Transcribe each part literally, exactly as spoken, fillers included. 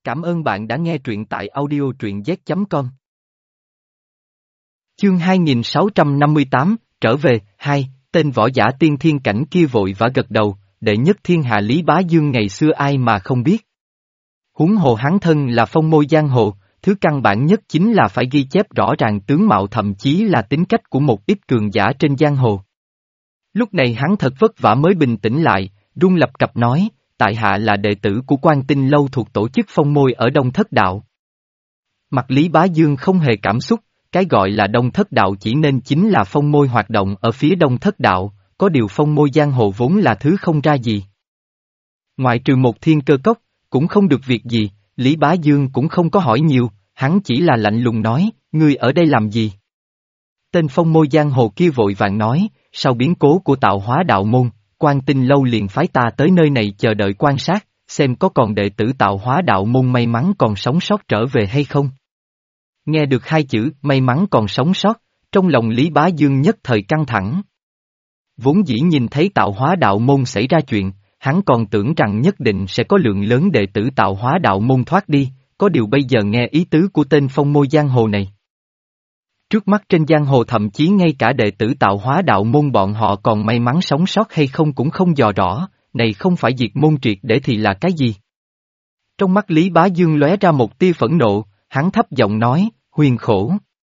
Cảm ơn bạn đã nghe truyện tại audio truyện z chấm com. Chương hai nghìn sáu trăm năm mươi tám, trở về, hai, tên võ giả tiên thiên cảnh kia vội vã gật đầu, đệ nhất thiên hạ Lý Bá Dương ngày xưa ai mà không biết. Huống hồ hắn thân là phong môi giang hồ, thứ căn bản nhất chính là phải ghi chép rõ ràng tướng mạo thậm chí là tính cách của một ít cường giả trên giang hồ. Lúc này hắn thật vất vả mới bình tĩnh lại, run lập cập nói, tại hạ là đệ tử của Quan Tinh Lâu thuộc tổ chức phong môi ở Đông Thất Đạo. Mặt Lý Bá Dương không hề cảm xúc, cái gọi là Đông Thất Đạo chỉ nên chính là phong môi hoạt động ở phía Đông Thất Đạo, có điều phong môi giang hồ vốn là thứ không ra gì. Ngoại trừ một thiên cơ cốc, cũng không được việc gì, Lý Bá Dương cũng không có hỏi nhiều, hắn chỉ là lạnh lùng nói, ngươi ở đây làm gì? Tên phong môi giang hồ kia vội vàng nói, sau biến cố của Tạo Hóa Đạo Môn, Quan Tinh Lâu liền phái ta tới nơi này chờ đợi quan sát, xem có còn đệ tử Tạo Hóa Đạo Môn may mắn còn sống sót trở về hay không. Nghe được hai chữ may mắn còn sống sót, trong lòng Lý Bá Dương nhất thời căng thẳng. Vốn dĩ nhìn thấy Tạo Hóa Đạo Môn xảy ra chuyện, hắn còn tưởng rằng nhất định sẽ có lượng lớn đệ tử Tạo Hóa Đạo Môn thoát đi, có điều bây giờ nghe ý tứ của tên phong môi giang hồ này. Trước mắt trên giang hồ thậm chí ngay cả đệ tử Tạo Hóa Đạo Môn bọn họ còn may mắn sống sót hay không cũng không dò rõ, này không phải diệt môn triệt để thì là cái gì? Trong mắt Lý Bá Dương lóe ra một tia phẫn nộ, hắn thấp giọng nói, huyền khổ.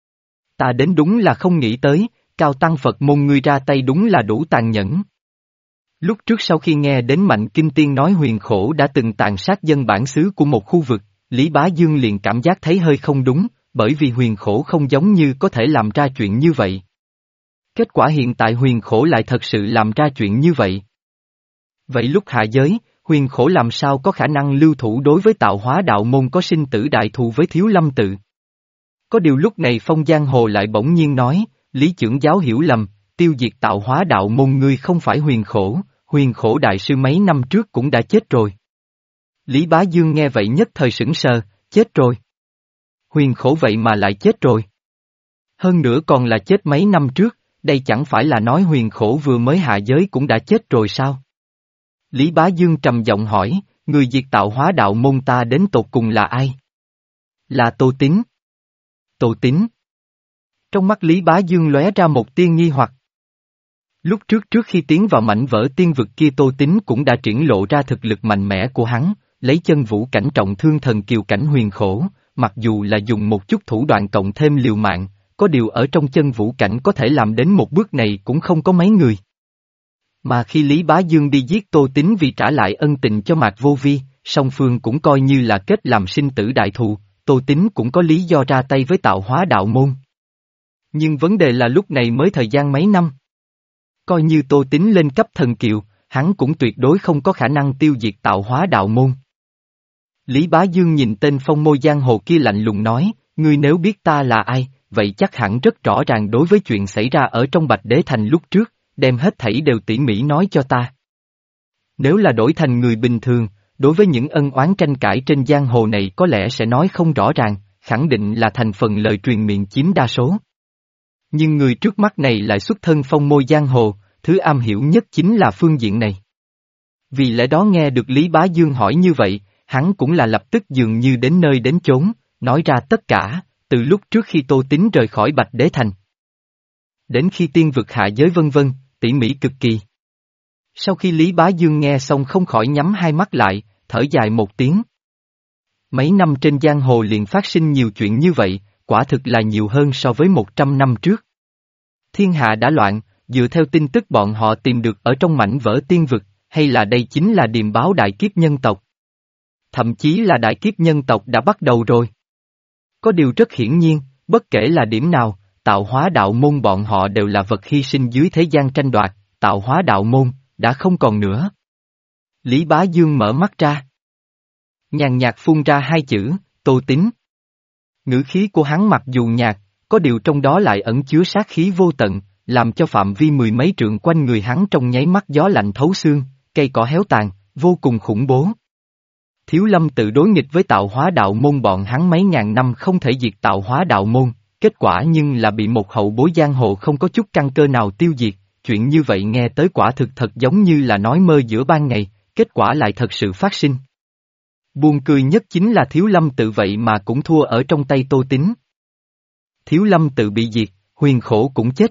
Ta đến đúng là không nghĩ tới, cao tăng Phật môn ngươi ra tay đúng là đủ tàn nhẫn. Lúc trước sau khi nghe đến Mạnh Kinh Tiên nói huyền khổ đã từng tàn sát dân bản xứ của một khu vực, Lý Bá Dương liền cảm giác thấy hơi không đúng, bởi vì huyền khổ không giống như có thể làm ra chuyện như vậy. Kết quả hiện tại huyền khổ lại thật sự làm ra chuyện như vậy. Vậy lúc hạ giới, huyền khổ làm sao có khả năng lưu thủ đối với Tạo Hóa Đạo Môn có sinh tử đại thù với Thiếu Lâm Tự? Có điều lúc này Phong Giang Hồ lại bỗng nhiên nói, Lý trưởng giáo hiểu lầm, tiêu diệt Tạo Hóa Đạo Môn ngươi không phải huyền khổ, huyền khổ đại sư mấy năm trước cũng đã chết rồi. Lý Bá Dương nghe vậy nhất thời sửng sờ, chết rồi. Huyền khổ vậy mà lại chết rồi. Hơn nữa còn là chết mấy năm trước, đây chẳng phải là nói huyền khổ vừa mới hạ giới cũng đã chết rồi sao? Lý Bá Dương trầm giọng hỏi, người diệt Tạo Hóa Đạo Môn ta đến tột cùng là ai? Là Tô Tín. Tô Tín. Trong mắt Lý Bá Dương lóe ra một tia nghi hoặc. Lúc trước trước khi tiến vào mảnh vỡ tiên vực kia Tô Tín cũng đã triển lộ ra thực lực mạnh mẽ của hắn, lấy chân vũ cảnh trọng thương thần kiều cảnh huyền khổ, mặc dù là dùng một chút thủ đoạn cộng thêm liều mạng, có điều ở trong chân vũ cảnh có thể làm đến một bước này cũng không có mấy người. Mà khi Lý Bá Dương đi giết Tô Tín vì trả lại ân tình cho Mạc Vô Vi, song phương cũng coi như là kết làm sinh tử đại thù, Tô Tín cũng có lý do ra tay với Tạo Hóa Đạo Môn. Nhưng vấn đề là lúc này mới thời gian mấy năm. Coi như Tô Tín lên cấp thần kiều, hắn cũng tuyệt đối không có khả năng tiêu diệt Tạo Hóa Đạo Môn. Lý Bá Dương nhìn tên phong môi giang hồ kia lạnh lùng nói, ngươi nếu biết ta là ai, vậy chắc hẳn rất rõ ràng đối với chuyện xảy ra ở trong Bạch Đế Thành lúc trước, đem hết thảy đều tỉ mỉ nói cho ta. Nếu là đổi thành người bình thường, đối với những ân oán tranh cãi trên giang hồ này có lẽ sẽ nói không rõ ràng, khẳng định là thành phần lời truyền miệng chiếm đa số. Nhưng người trước mắt này lại xuất thân phong môi giang hồ, thứ am hiểu nhất chính là phương diện này. Vì lẽ đó nghe được Lý Bá Dương hỏi như vậy, hắn cũng là lập tức dường như đến nơi đến chốn, nói ra tất cả, từ lúc trước khi Tô Tín rời khỏi Bạch Đế Thành. Đến khi tiên vực hạ giới vân vân, tỉ mỉ cực kỳ. Sau khi Lý Bá Dương nghe xong không khỏi nhắm hai mắt lại, thở dài một tiếng. Mấy năm trên giang hồ liền phát sinh nhiều chuyện như vậy, quả thực là nhiều hơn so với một trăm năm trước. Thiên hạ đã loạn, dựa theo tin tức bọn họ tìm được ở trong mảnh vỡ tiên vực, hay là đây chính là điềm báo đại kiếp nhân tộc. Thậm chí là đại kiếp nhân tộc đã bắt đầu rồi. Có điều rất hiển nhiên, bất kể là điểm nào, Tạo Hóa Đạo Môn bọn họ đều là vật hy sinh dưới thế gian tranh đoạt, Tạo Hóa Đạo Môn, đã không còn nữa. Lý Bá Dương mở mắt ra. Nhàn nhạt phun ra hai chữ, Tô Tín. Ngữ khí của hắn mặc dù nhạt, có điều trong đó lại ẩn chứa sát khí vô tận, làm cho phạm vi mười mấy trượng quanh người hắn trong nháy mắt gió lạnh thấu xương, cây cỏ héo tàn, vô cùng khủng bố. Thiếu Lâm tự đối nghịch với Tạo Hóa Đạo Môn bọn hắn mấy ngàn năm không thể diệt Tạo Hóa Đạo Môn, kết quả nhưng là bị một hậu bối giang hồ không có chút căn cơ nào tiêu diệt, chuyện như vậy nghe tới quả thực thật giống như là nói mơ giữa ban ngày, kết quả lại thật sự phát sinh. Buồn cười nhất chính là Thiếu Lâm Tự vậy mà cũng thua ở trong tay Tô Tín. Thiếu Lâm Tự bị diệt, Huyền Khổ cũng chết.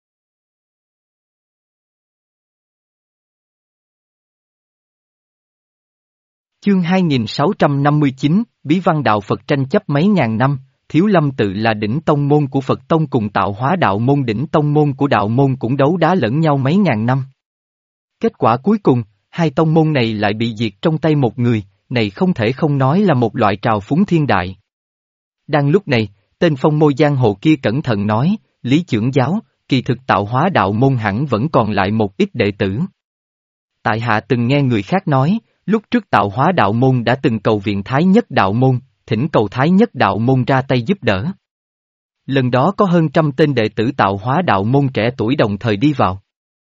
Chương hai nghìn sáu trăm năm mươi chín, Bí văn đạo Phật tranh chấp mấy ngàn năm, Thiếu Lâm Tự là đỉnh tông môn của Phật tông cùng Tạo Hóa đạo môn đỉnh tông môn của đạo môn cũng đấu đá lẫn nhau mấy ngàn năm. Kết quả cuối cùng, hai tông môn này lại bị diệt trong tay một người, này không thể không nói là một loại trào phúng thiên đại. Đang lúc này, tên phong môi giang hồ kia cẩn thận nói, Lý trưởng giáo, kỳ thực Tạo Hóa đạo môn hẳn vẫn còn lại một ít đệ tử. Tại hạ từng nghe người khác nói, lúc trước Tạo Hóa đạo môn đã từng cầu viện Thái Nhất đạo môn, thỉnh cầu Thái Nhất đạo môn ra tay giúp đỡ. Lần đó có hơn trăm tên đệ tử Tạo Hóa đạo môn trẻ tuổi đồng thời đi vào.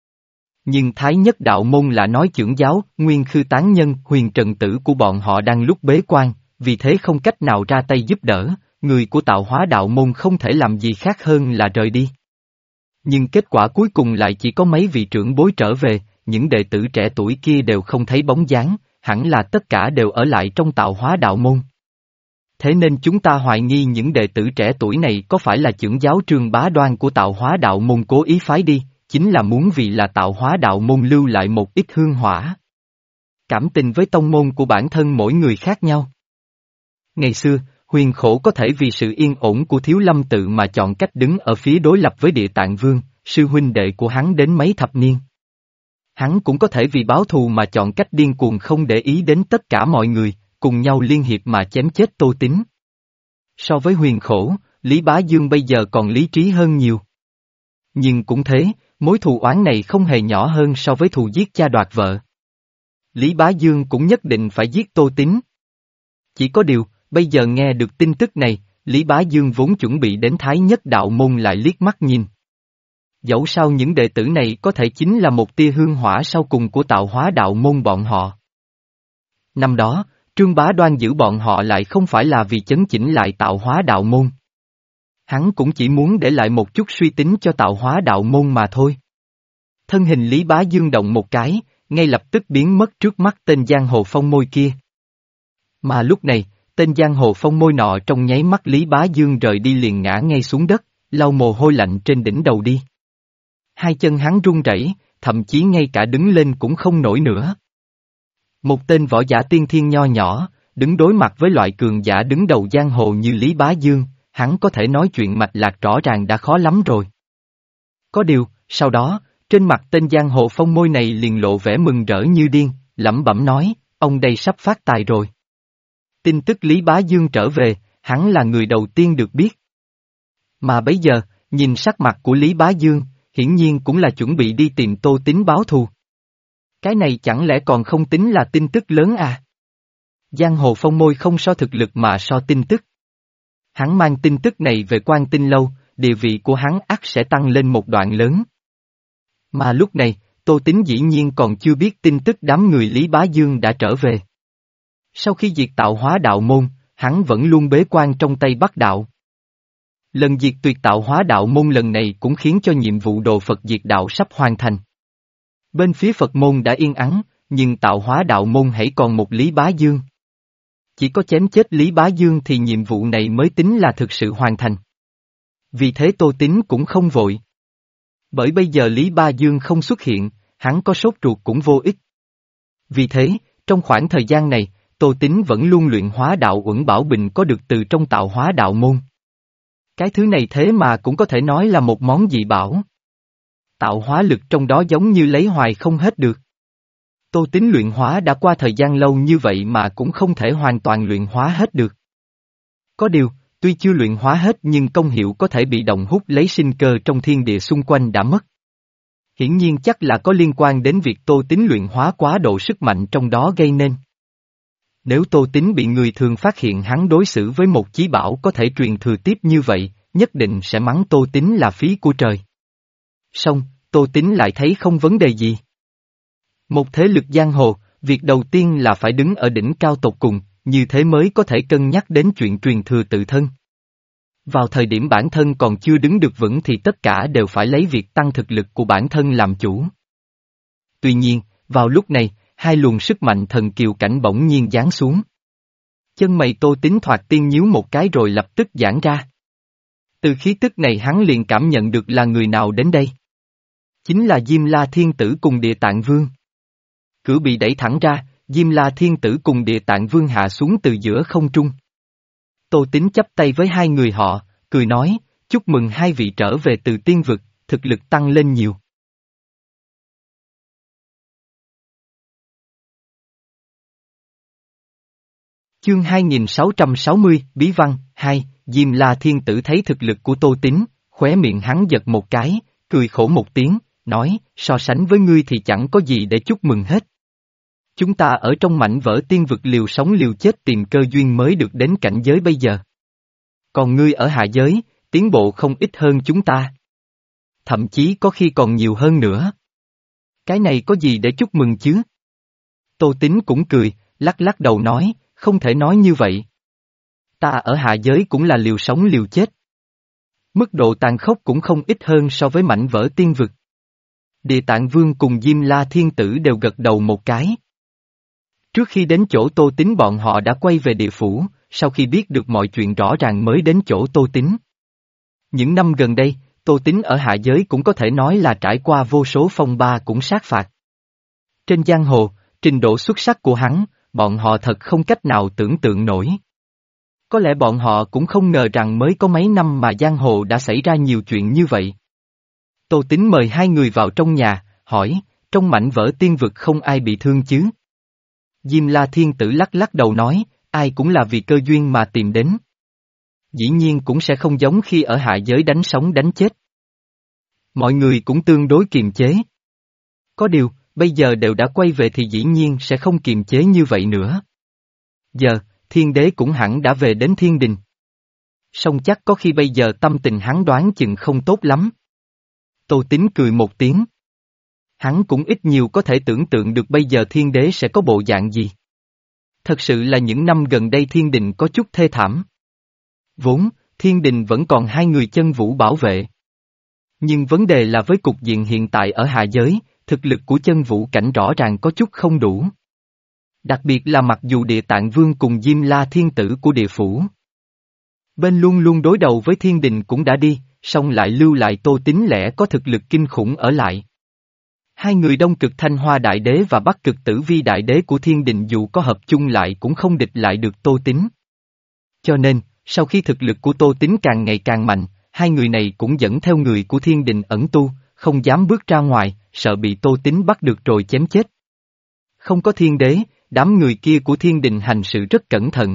Nhưng Thái Nhất đạo môn là nói trưởng giáo, Nguyên Khư tán nhân, Huyền Trần tử của bọn họ đang lúc bế quan, vì thế không cách nào ra tay giúp đỡ, người của Tạo Hóa đạo môn không thể làm gì khác hơn là rời đi. Nhưng kết quả cuối cùng lại chỉ có mấy vị trưởng bối trở về, những đệ tử trẻ tuổi kia đều không thấy bóng dáng, hẳn là tất cả đều ở lại trong Tạo Hóa đạo môn. Thế nên chúng ta hoài nghi những đệ tử trẻ tuổi này có phải là trưởng giáo Trương Bá Đoan của Tạo Hóa đạo môn cố ý phái đi, chính là muốn vì là Tạo Hóa đạo môn lưu lại một ít hương hỏa. Cảm tình với tông môn của bản thân mỗi người khác nhau. Ngày xưa, Huyền Khổ có thể vì sự yên ổn của Thiếu Lâm Tự mà chọn cách đứng ở phía đối lập với Địa Tạng Vương, sư huynh đệ của hắn đến mấy thập niên. Hắn cũng có thể vì báo thù mà chọn cách điên cuồng không để ý đến tất cả mọi người, cùng nhau liên hiệp mà chém chết Tô Tín. So với Huyền Khổ, Lý Bá Dương bây giờ còn lý trí hơn nhiều. Nhưng cũng thế, mối thù oán này không hề nhỏ hơn so với thù giết cha đoạt vợ. Lý Bá Dương cũng nhất định phải giết Tô Tín. Chỉ có điều, bây giờ nghe được tin tức này, Lý Bá Dương vốn chuẩn bị đến Thái Nhất đạo môn lại liếc mắt nhìn. Dẫu sao những đệ tử này có thể chính là một tia hương hỏa sau cùng của Tạo Hóa đạo môn bọn họ. Năm đó, Trương Bá Đoan giữ bọn họ lại không phải là vì chấn chỉnh lại Tạo Hóa đạo môn. Hắn cũng chỉ muốn để lại một chút suy tính cho Tạo Hóa đạo môn mà thôi. Thân hình Lý Bá Dương động một cái, ngay lập tức biến mất trước mắt tên giang hồ phong môi kia. Mà lúc này, tên giang hồ phong môi nọ trong nháy mắt Lý Bá Dương rời đi liền ngã ngay xuống đất, lau mồ hôi lạnh trên đỉnh đầu đi. Hai chân hắn run rẩy, thậm chí ngay cả đứng lên cũng không nổi nữa. Một tên võ giả tiên thiên nho nhỏ, đứng đối mặt với loại cường giả đứng đầu giang hồ như Lý Bá Dương, hắn có thể nói chuyện mạch lạc rõ ràng đã khó lắm rồi. Có điều, sau đó, trên mặt tên giang hồ phong môi này liền lộ vẻ mừng rỡ như điên, lẩm bẩm nói, ông đây sắp phát tài rồi. Tin tức Lý Bá Dương trở về, hắn là người đầu tiên được biết. Mà bấy giờ, nhìn sắc mặt của Lý Bá Dương, hiển nhiên cũng là chuẩn bị đi tìm Tô Tín báo thù. Cái này chẳng lẽ còn không tính là tin tức lớn à? Giang hồ phong môi không so thực lực mà so tin tức. Hắn mang tin tức này về Quan Tinh Lâu, địa vị của hắn ắt sẽ tăng lên một đoạn lớn. Mà lúc này, Tô Tín dĩ nhiên còn chưa biết tin tức đám người Lý Bá Dương đã trở về. Sau khi diệt Tạo Hóa đạo môn, hắn vẫn luôn bế quan trong Tây Bắc đạo. Lần diệt tuyệt Tạo Hóa đạo môn lần này cũng khiến cho nhiệm vụ đồ Phật diệt đạo sắp hoàn thành. Bên phía Phật môn đã yên ắng, nhưng Tạo Hóa đạo môn hãy còn một Lý Bá Dương. Chỉ có chém chết Lý Bá Dương thì nhiệm vụ này mới tính là thực sự hoàn thành. Vì thế Tô Tín cũng không vội. Bởi bây giờ Lý Bá Dương không xuất hiện, hắn có sốt ruột cũng vô ích. Vì thế, trong khoảng thời gian này, Tô Tín vẫn luôn luyện hóa đạo uẩn bảo bình có được từ trong Tạo Hóa đạo môn. Cái thứ này thế mà cũng có thể nói là một món dị bảo. Tạo hóa lực trong đó giống như lấy hoài không hết được. Tô Tín luyện hóa đã qua thời gian lâu như vậy mà cũng không thể hoàn toàn luyện hóa hết được. Có điều, tuy chưa luyện hóa hết nhưng công hiệu có thể bị động hút lấy sinh cơ trong thiên địa xung quanh đã mất. Hiển nhiên chắc là có liên quan đến việc Tô Tín luyện hóa quá độ sức mạnh trong đó gây nên. Nếu Tô Tín bị người thường phát hiện hắn đối xử với một chí bảo có thể truyền thừa tiếp như vậy, nhất định sẽ mắng Tô Tín là phí của trời. Song, Tô Tín lại thấy không vấn đề gì. Một thế lực giang hồ, việc đầu tiên là phải đứng ở đỉnh cao tột cùng, như thế mới có thể cân nhắc đến chuyện truyền thừa tự thân. Vào thời điểm bản thân còn chưa đứng được vững thì tất cả đều phải lấy việc tăng thực lực của bản thân làm chủ. Tuy nhiên, vào lúc này, hai luồng sức mạnh thần kiều cảnh bỗng nhiên giáng xuống. Chân mày Tô Tín thoạt tiên nhíu một cái rồi lập tức giãn ra. Từ khí tức này hắn liền cảm nhận được là người nào đến đây. Chính là Diêm La Thiên Tử cùng Địa Tạng Vương. Cửa bị đẩy thẳng ra, Diêm La Thiên Tử cùng Địa Tạng Vương hạ xuống từ giữa không trung. Tô Tín chắp tay với hai người họ, cười nói, chúc mừng hai vị trở về từ tiên vực, thực lực tăng lên nhiều. Chương hai nghìn sáu trăm sáu mươi, Bí văn, hai, Diêm La Thiên Tử thấy thực lực của Tô Tín, khóe miệng hắn giật một cái, cười khổ một tiếng, nói, so sánh với ngươi thì chẳng có gì để chúc mừng hết. Chúng ta ở trong mảnh vỡ tiên vực liều sống liều chết tìm cơ duyên mới được đến cảnh giới bây giờ. Còn ngươi ở hạ giới, tiến bộ không ít hơn chúng ta. Thậm chí có khi còn nhiều hơn nữa. Cái này có gì để chúc mừng chứ? Tô Tín cũng cười, lắc lắc đầu nói, không thể nói như vậy. Ta ở hạ giới cũng là liều sống liều chết. Mức độ tàn khốc cũng không ít hơn so với mảnh vỡ tiên vực. Địa Tạng Vương cùng Diêm La Thiên Tử đều gật đầu một cái. Trước khi đến chỗ Tô Tín bọn họ đã quay về địa phủ, sau khi biết được mọi chuyện rõ ràng mới đến chỗ Tô Tín. Những năm gần đây, Tô Tín ở hạ giới cũng có thể nói là trải qua vô số phong ba cũng sát phạt. Trên giang hồ, trình độ xuất sắc của hắn, bọn họ thật không cách nào tưởng tượng nổi. Có lẽ bọn họ cũng không ngờ rằng mới có mấy năm mà giang hồ đã xảy ra nhiều chuyện như vậy. Tô Tín mời hai người vào trong nhà, hỏi, trong mảnh vỡ tiên vực không ai bị thương chứ? Diêm La Thiên Tử lắc lắc đầu nói, ai cũng là vì cơ duyên mà tìm đến. Dĩ nhiên cũng sẽ không giống khi ở hạ giới đánh sống đánh chết. Mọi người cũng tương đối kiềm chế. Có điều, bây giờ đều đã quay về thì dĩ nhiên sẽ không kiềm chế như vậy nữa. Giờ, thiên đế cũng hẳn đã về đến thiên đình. Song chắc có khi bây giờ tâm tình hắn đoán chừng không tốt lắm. Tô Tín cười một tiếng. Hắn cũng ít nhiều có thể tưởng tượng được bây giờ thiên đế sẽ có bộ dạng gì. Thật sự là những năm gần đây thiên đình có chút thê thảm. Vốn, thiên đình vẫn còn hai người chân vũ bảo vệ. Nhưng vấn đề là với cục diện hiện tại ở hạ giới, thực lực của chân vũ cảnh rõ ràng có chút không đủ. Đặc biệt là mặc dù Địa Tạng Vương cùng Diêm La Thiên Tử của địa phủ. Bên luôn luôn đối đầu với thiên đình cũng đã đi, song lại lưu lại Tô Tín lẻ có thực lực kinh khủng ở lại. Hai người Đông Cực Thanh Hoa Đại Đế và Bắc Cực Tử Vi Đại Đế của thiên đình dù có hợp chung lại cũng không địch lại được Tô Tín. Cho nên, sau khi thực lực của Tô Tín càng ngày càng mạnh, hai người này cũng dẫn theo người của thiên đình ẩn tu, không dám bước ra ngoài, sợ bị Tô Tín bắt được rồi chém chết. Không có thiên đế, đám người kia của thiên đình hành sự rất cẩn thận.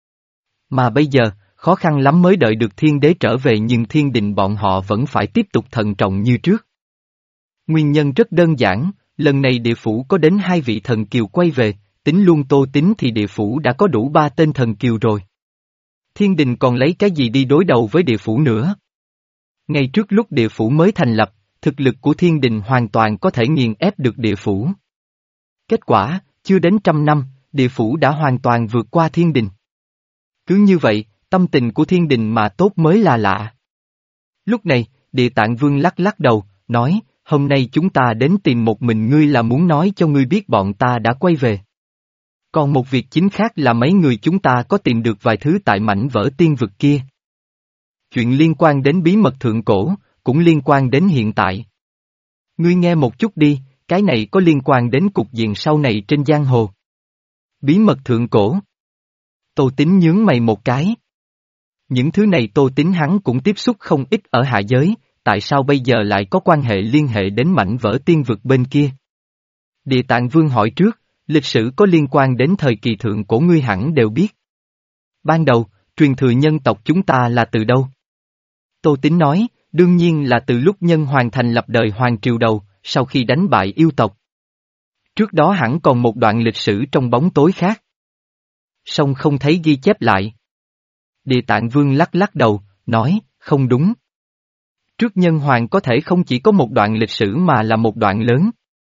Mà bây giờ, khó khăn lắm mới đợi được thiên đế trở về nhưng thiên đình bọn họ vẫn phải tiếp tục thận trọng như trước. Nguyên nhân rất đơn giản, lần này địa phủ có đến hai vị thần kiều quay về, tính luôn Tô Tín thì địa phủ đã có đủ ba tên thần kiều rồi. Thiên đình còn lấy cái gì đi đối đầu với địa phủ nữa? Ngay trước lúc địa phủ mới thành lập, thực lực của thiên đình hoàn toàn có thể nghiền ép được địa phủ. Kết quả, chưa đến trăm năm, địa phủ đã hoàn toàn vượt qua thiên đình. Cứ như vậy, tâm tình của thiên đình mà tốt mới là lạ. Lúc này, Địa Tạng Vương lắc lắc đầu, nói, hôm nay chúng ta đến tìm một mình ngươi là muốn nói cho ngươi biết bọn ta đã quay về. Còn một việc chính khác là mấy người chúng ta có tìm được vài thứ tại mảnh vỡ tiên vực kia. Chuyện liên quan đến bí mật thượng cổ, cũng liên quan đến hiện tại. Ngươi nghe một chút đi, cái này có liên quan đến cục diện sau này trên giang hồ. Bí mật thượng cổ. Tô Tín nhướng mày một cái. Những thứ này Tô Tín hắn cũng tiếp xúc không ít ở hạ giới, tại sao bây giờ lại có quan hệ liên hệ đến mảnh vỡ tiên vực bên kia? Địa Tạng Vương hỏi trước, lịch sử có liên quan đến thời kỳ thượng cổ ngươi hẳn đều biết. Ban đầu, truyền thừa nhân tộc chúng ta là từ đâu? Tô Tín nói, đương nhiên là từ lúc nhân hoàng thành lập đời hoàng triều đầu, sau khi đánh bại yêu tộc. Trước đó hẳn còn một đoạn lịch sử trong bóng tối khác. Song không thấy ghi chép lại. Địa Tạng Vương lắc lắc đầu, nói, không đúng. Trước nhân hoàng có thể không chỉ có một đoạn lịch sử mà là một đoạn lớn.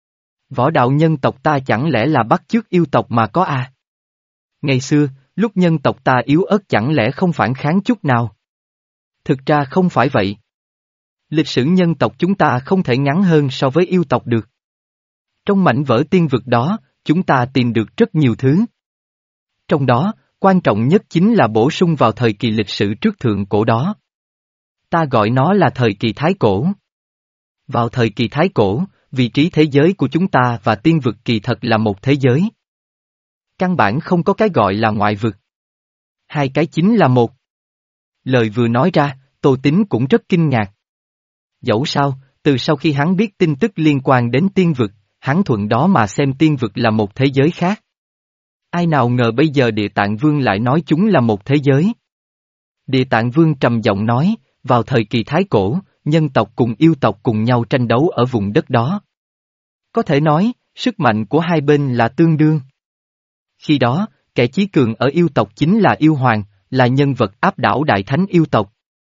Võ đạo nhân tộc ta chẳng lẽ là bắt chước yêu tộc mà có à? Ngày xưa, lúc nhân tộc ta yếu ớt chẳng lẽ không phản kháng chút nào? Thực ra không phải vậy. Lịch sử nhân tộc chúng ta không thể ngắn hơn so với yêu tộc được. Trong mảnh vỡ tiên vực đó, chúng ta tìm được rất nhiều thứ. Trong đó, Quan trọng nhất chính là bổ sung vào thời kỳ lịch sử trước thượng cổ đó. Ta gọi nó là thời kỳ Thái Cổ. Vào thời kỳ Thái Cổ, vị trí thế giới của chúng ta và tiên vực kỳ thật là một thế giới. Căn bản không có cái gọi là ngoại vực. Hai cái chính là một. Lời vừa nói ra, Tô Tín cũng rất kinh ngạc. Dẫu sao, từ sau khi hắn biết tin tức liên quan đến tiên vực, hắn thuận đó mà xem tiên vực là một thế giới khác. Ai nào ngờ bây giờ Địa Tạng Vương lại nói chúng là một thế giới. Địa Tạng Vương trầm giọng nói, vào thời kỳ Thái Cổ, nhân tộc cùng yêu tộc cùng nhau tranh đấu ở vùng đất đó. Có thể nói, sức mạnh của hai bên là tương đương. Khi đó, kẻ chí cường ở yêu tộc chính là yêu hoàng, là nhân vật áp đảo đại thánh yêu tộc.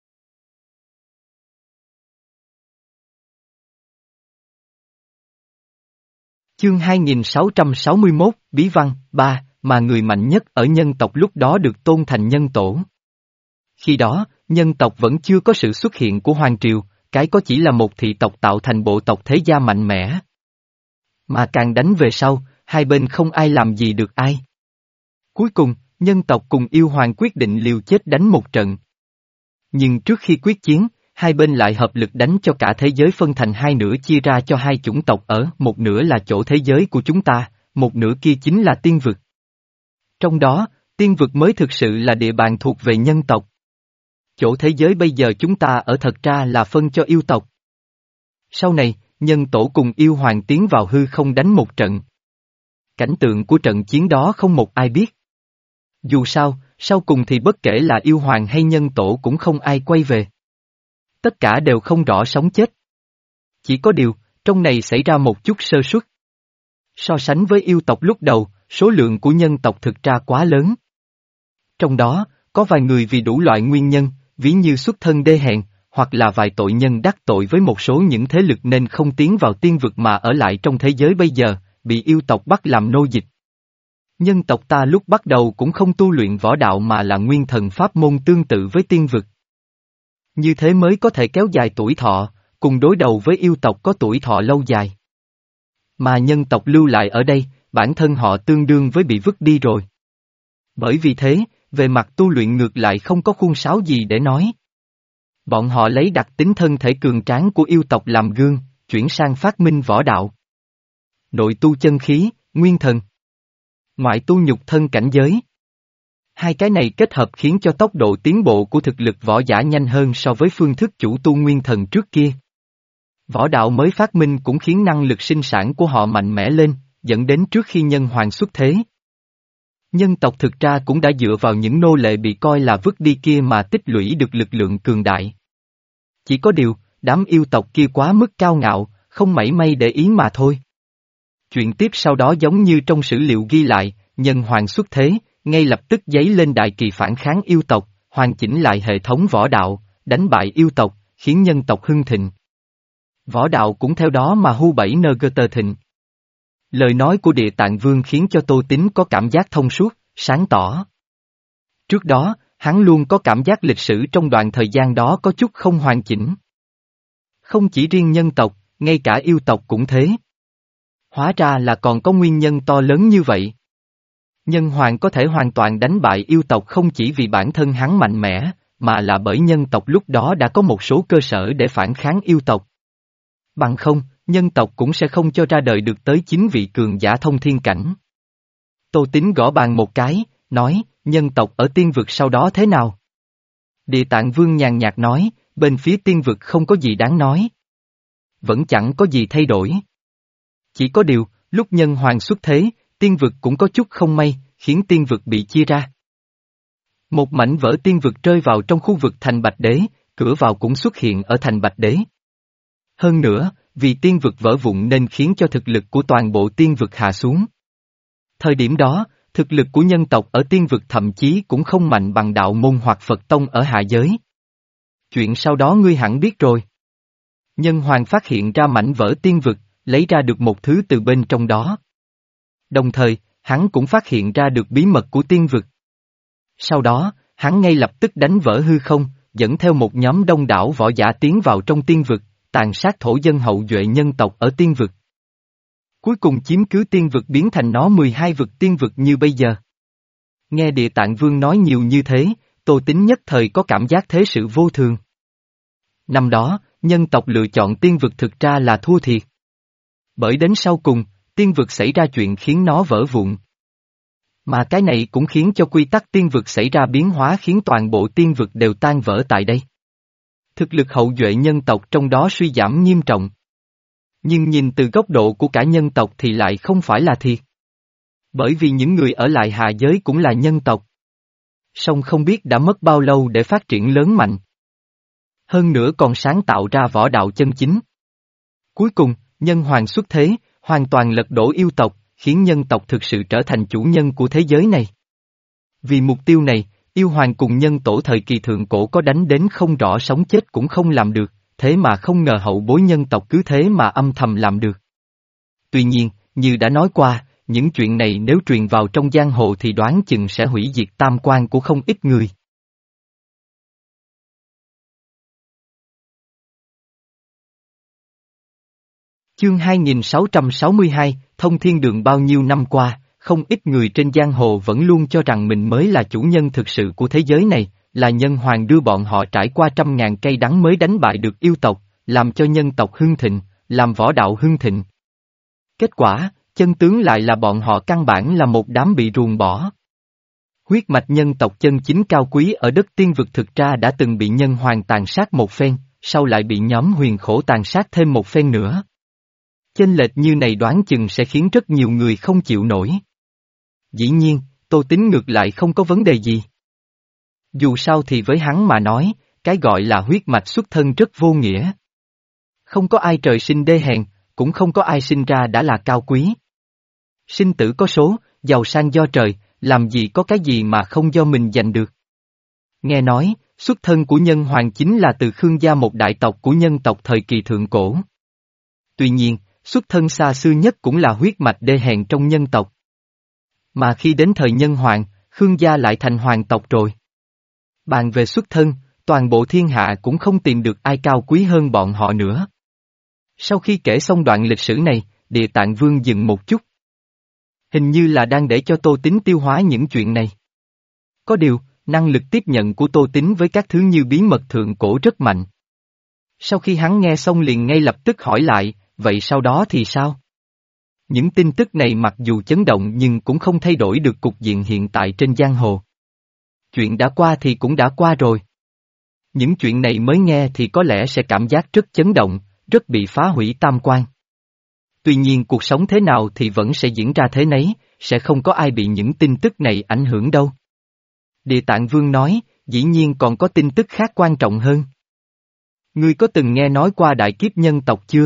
Chương hai nghìn sáu trăm sáu mươi mốt, Bí văn, ba, mà người mạnh nhất ở nhân tộc lúc đó được tôn thành nhân tổ. Khi đó, nhân tộc vẫn chưa có sự xuất hiện của hoàng triều, cái có chỉ là một thị tộc tạo thành bộ tộc thế gia mạnh mẽ. Mà càng đánh về sau, hai bên không ai làm gì được ai. Cuối cùng, nhân tộc cùng yêu hoàng quyết định liều chết đánh một trận. Nhưng trước khi quyết chiến, hai bên lại hợp lực đánh cho cả thế giới phân thành hai nửa chia ra cho hai chủng tộc ở, một nửa là chỗ thế giới của chúng ta, một nửa kia chính là tiên vực. Trong đó, tiên vực mới thực sự là địa bàn thuộc về nhân tộc. Chỗ thế giới bây giờ chúng ta ở thật ra là phân cho yêu tộc. Sau này, nhân tổ cùng yêu hoàng tiến vào hư không đánh một trận. Cảnh tượng của trận chiến đó không một ai biết. Dù sao, sau cùng thì bất kể là yêu hoàng hay nhân tổ cũng không ai quay về. Tất cả đều không rõ sống chết. Chỉ có điều, trong này xảy ra một chút sơ suất. So sánh với yêu tộc lúc đầu, số lượng của nhân tộc thực ra quá lớn. Trong đó, có vài người vì đủ loại nguyên nhân, ví như xuất thân đê hèn, hoặc là vài tội nhân đắc tội với một số những thế lực nên không tiến vào tiên vực mà ở lại trong thế giới bây giờ, bị yêu tộc bắt làm nô dịch. Nhân tộc ta lúc bắt đầu cũng không tu luyện võ đạo mà là nguyên thần pháp môn tương tự với tiên vực. Như thế mới có thể kéo dài tuổi thọ, cùng đối đầu với yêu tộc có tuổi thọ lâu dài. Mà nhân tộc lưu lại ở đây, bản thân họ tương đương với bị vứt đi rồi. Bởi vì thế, về mặt tu luyện ngược lại không có khuôn sáo gì để nói. Bọn họ lấy đặc tính thân thể cường tráng của yêu tộc làm gương, chuyển sang phát minh võ đạo. Nội tu chân khí, nguyên thần. Ngoại tu nhục thân cảnh giới. Hai cái này kết hợp khiến cho tốc độ tiến bộ của thực lực võ giả nhanh hơn so với phương thức chủ tu nguyên thần trước kia. Võ đạo mới phát minh cũng khiến năng lực sinh sản của họ mạnh mẽ lên, dẫn đến trước khi nhân hoàng xuất thế. Nhân tộc thực ra cũng đã dựa vào những nô lệ bị coi là vứt đi kia mà tích lũy được lực lượng cường đại. Chỉ có điều, đám yêu tộc kia quá mức cao ngạo, không mảy may để ý mà thôi. Chuyện tiếp sau đó giống như trong sử liệu ghi lại, nhân hoàng xuất thế, ngay lập tức giấy lên đại kỳ phản kháng yêu tộc, hoàn chỉnh lại hệ thống võ đạo, đánh bại yêu tộc, khiến nhân tộc hưng thịnh. Võ đạo cũng theo đó mà hu bảy nơ gơ tơ thịnh. Lời nói của Địa Tạng Vương khiến cho Tô Tín có cảm giác thông suốt, sáng tỏ. Trước đó, hắn luôn có cảm giác lịch sử trong đoạn thời gian đó có chút không hoàn chỉnh. Không chỉ riêng nhân tộc, ngay cả yêu tộc cũng thế. Hóa ra là còn có nguyên nhân to lớn như vậy. Nhân hoàng có thể hoàn toàn đánh bại yêu tộc không chỉ vì bản thân hắn mạnh mẽ, mà là bởi nhân tộc lúc đó đã có một số cơ sở để phản kháng yêu tộc. Bằng không, nhân tộc cũng sẽ không cho ra đời được tới chín vị cường giả thông thiên cảnh. Tô Tín gõ bàn một cái, nói, nhân tộc ở tiên vực sau đó thế nào? Địa Tạng Vương nhàn nhạt nói, bên phía tiên vực không có gì đáng nói. Vẫn chẳng có gì thay đổi. Chỉ có điều, lúc nhân hoàng xuất thế, tiên vực cũng có chút không may, khiến tiên vực bị chia ra. Một mảnh vỡ tiên vực rơi vào trong khu vực thành Bạch Đế, cửa vào cũng xuất hiện ở thành Bạch Đế. Hơn nữa, vì tiên vực vỡ vụn nên khiến cho thực lực của toàn bộ tiên vực hạ xuống. Thời điểm đó, thực lực của nhân tộc ở tiên vực thậm chí cũng không mạnh bằng đạo môn hoặc Phật tông ở hạ giới. Chuyện sau đó ngươi hẳn biết rồi. Nhân hoàng phát hiện ra mảnh vỡ tiên vực, lấy ra được một thứ từ bên trong đó. Đồng thời, hắn cũng phát hiện ra được bí mật của tiên vực. Sau đó, hắn ngay lập tức đánh vỡ hư không, dẫn theo một nhóm đông đảo võ giả tiến vào trong tiên vực, tàn sát thổ dân hậu duệ nhân tộc ở tiên vực. Cuối cùng chiếm cứ tiên vực biến thành nó mười hai vực tiên vực như bây giờ. Nghe Địa Tạng Vương nói nhiều như thế, Tô Tín nhất thời có cảm giác thế sự vô thường. Năm đó, nhân tộc lựa chọn tiên vực thực ra là thua thiệt. Bởi đến sau cùng, tiên vực xảy ra chuyện khiến nó vỡ vụn. Mà cái này cũng khiến cho quy tắc tiên vực xảy ra biến hóa, khiến toàn bộ tiên vực đều tan vỡ tại đây. Thực lực hậu duệ nhân tộc trong đó suy giảm nghiêm trọng. Nhưng nhìn từ góc độ của cả nhân tộc thì lại không phải là thiệt. Bởi vì những người ở lại hạ giới cũng là nhân tộc. Song không biết đã mất bao lâu để phát triển lớn mạnh. Hơn nữa còn sáng tạo ra võ đạo chân chính. Cuối cùng, nhân hoàng xuất thế, hoàn toàn lật đổ yêu tộc, khiến nhân tộc thực sự trở thành chủ nhân của thế giới này. Vì mục tiêu này, yêu hoàng cùng nhân tổ thời kỳ thượng cổ có đánh đến không rõ sống chết cũng không làm được, thế mà không ngờ hậu bối nhân tộc cứ thế mà âm thầm làm được. Tuy nhiên, như đã nói qua, những chuyện này nếu truyền vào trong giang hồ thì đoán chừng sẽ hủy diệt tam quan của không ít người. Chương hai nghìn sáu trăm sáu mươi hai, Thông Thiên Đường. Bao nhiêu năm qua, không ít người trên giang hồ vẫn luôn cho rằng mình mới là chủ nhân thực sự của thế giới này, là nhân hoàng đưa bọn họ trải qua trăm ngàn cây đắng mới đánh bại được yêu tộc, làm cho nhân tộc hưng thịnh, làm võ đạo hưng thịnh. Kết quả, chân tướng lại là bọn họ căn bản là một đám bị ruồng bỏ. Huyết mạch nhân tộc chân chính cao quý ở đất tiên vực thực ra đã từng bị nhân hoàng tàn sát một phen, sau lại bị nhóm huyền khổ tàn sát thêm một phen nữa. Chênh lệch như này đoán chừng sẽ khiến rất nhiều người không chịu nổi. Dĩ nhiên, Tô Tín ngược lại không có vấn đề gì. Dù sao thì với hắn mà nói, cái gọi là huyết mạch xuất thân rất vô nghĩa. Không có ai trời sinh đê hèn, cũng không có ai sinh ra đã là cao quý. Sinh tử có số, giàu sang do trời, làm gì có cái gì mà không do mình giành được. Nghe nói, xuất thân của nhân hoàng chính là từ Khương gia, một đại tộc của nhân tộc thời kỳ thượng cổ. Tuy nhiên, xuất thân xa xưa nhất cũng là huyết mạch đê hèn trong nhân tộc. Mà khi đến thời nhân hoàng, Khương gia lại thành hoàng tộc rồi. Bàn về xuất thân, toàn bộ thiên hạ cũng không tìm được ai cao quý hơn bọn họ nữa. Sau khi kể xong đoạn lịch sử này, Địa Tạng Vương dừng một chút. Hình như là đang để cho Tô Tín tiêu hóa những chuyện này. Có điều, năng lực tiếp nhận của Tô Tín với các thứ như bí mật thượng cổ rất mạnh. Sau khi hắn nghe xong liền ngay lập tức hỏi lại, vậy sau đó thì sao? Những tin tức này mặc dù chấn động nhưng cũng không thay đổi được cục diện hiện tại trên giang hồ. Chuyện đã qua thì cũng đã qua rồi. Những chuyện này mới nghe thì có lẽ sẽ cảm giác rất chấn động, rất bị phá hủy tam quan. Tuy nhiên cuộc sống thế nào thì vẫn sẽ diễn ra thế nấy, sẽ không có ai bị những tin tức này ảnh hưởng đâu. Địa Tạng Vương nói, dĩ nhiên còn có tin tức khác quan trọng hơn. Ngươi có từng nghe nói qua đại kiếp nhân tộc chưa?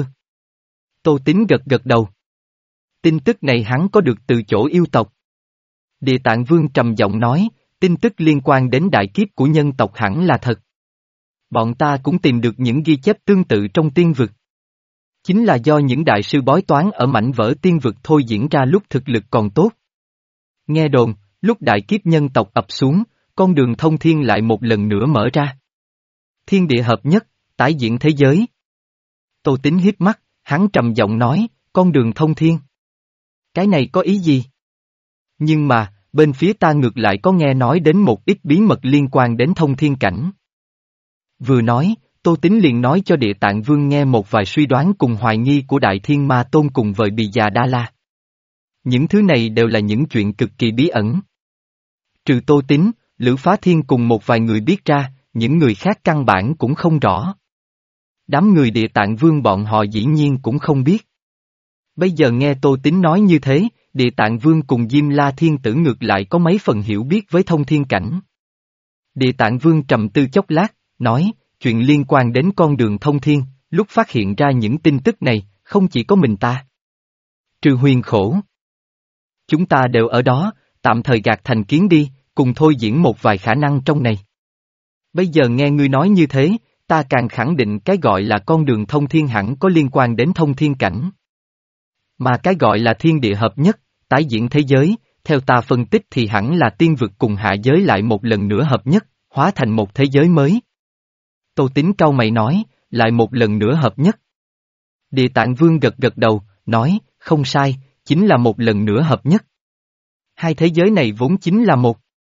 Tô Tín gật gật đầu. Tin tức này hắn có được từ chỗ yêu tộc. Địa Tạng Vương trầm giọng nói, tin tức liên quan đến đại kiếp của nhân tộc hẳn là thật. Bọn ta cũng tìm được những ghi chép tương tự trong tiên vực. Chính là do những đại sư bói toán ở mảnh vỡ tiên vực thôi diễn ra lúc thực lực còn tốt. Nghe đồn, lúc đại kiếp nhân tộc ập xuống, con đường thông thiên lại một lần nữa mở ra. Thiên địa hợp nhất, tái diễn thế giới. Tô Tín híp mắt, hắn trầm giọng nói, con đường thông thiên. Cái này có ý gì? Nhưng mà, bên phía ta ngược lại có nghe nói đến một ít bí mật liên quan đến thông thiên cảnh. Vừa nói, Tô Tín liền nói cho Địa Tạng Vương nghe một vài suy đoán cùng hoài nghi của Đại Thiên Ma Tôn cùng với Bì Già Đa La. Những thứ này đều là những chuyện cực kỳ bí ẩn. Trừ Tô Tín, Lữ Phá Thiên cùng một vài người biết ra, những người khác căn bản cũng không rõ. Đám người Địa Tạng Vương bọn họ dĩ nhiên cũng không biết. Bây giờ nghe Tô Tín nói như thế, Địa Tạng Vương cùng Diêm La Thiên Tử ngược lại có mấy phần hiểu biết với thông thiên cảnh. Địa Tạng Vương trầm tư chốc lát, nói, chuyện liên quan đến con đường thông thiên, lúc phát hiện ra những tin tức này, không chỉ có mình ta. Trừ Huyền Khổ. Chúng ta đều ở đó, tạm thời gạt thành kiến đi, cùng thôi diễn một vài khả năng trong này. Bây giờ nghe ngươi nói như thế, ta càng khẳng định cái gọi là con đường thông thiên hẳn có liên quan đến thông thiên cảnh. Mà cái gọi là thiên địa hợp nhất, tái diễn thế giới, theo ta phân tích thì hẳn là tiên vực cùng hạ giới lại một lần nữa hợp nhất, hóa thành một thế giới mới. Tô Tín cau mày nói, lại một lần nữa hợp nhất. Địa Tạng Vương gật gật đầu, nói, không sai, chính là một lần nữa hợp nhất. Hai thế giới này vốn chính là một.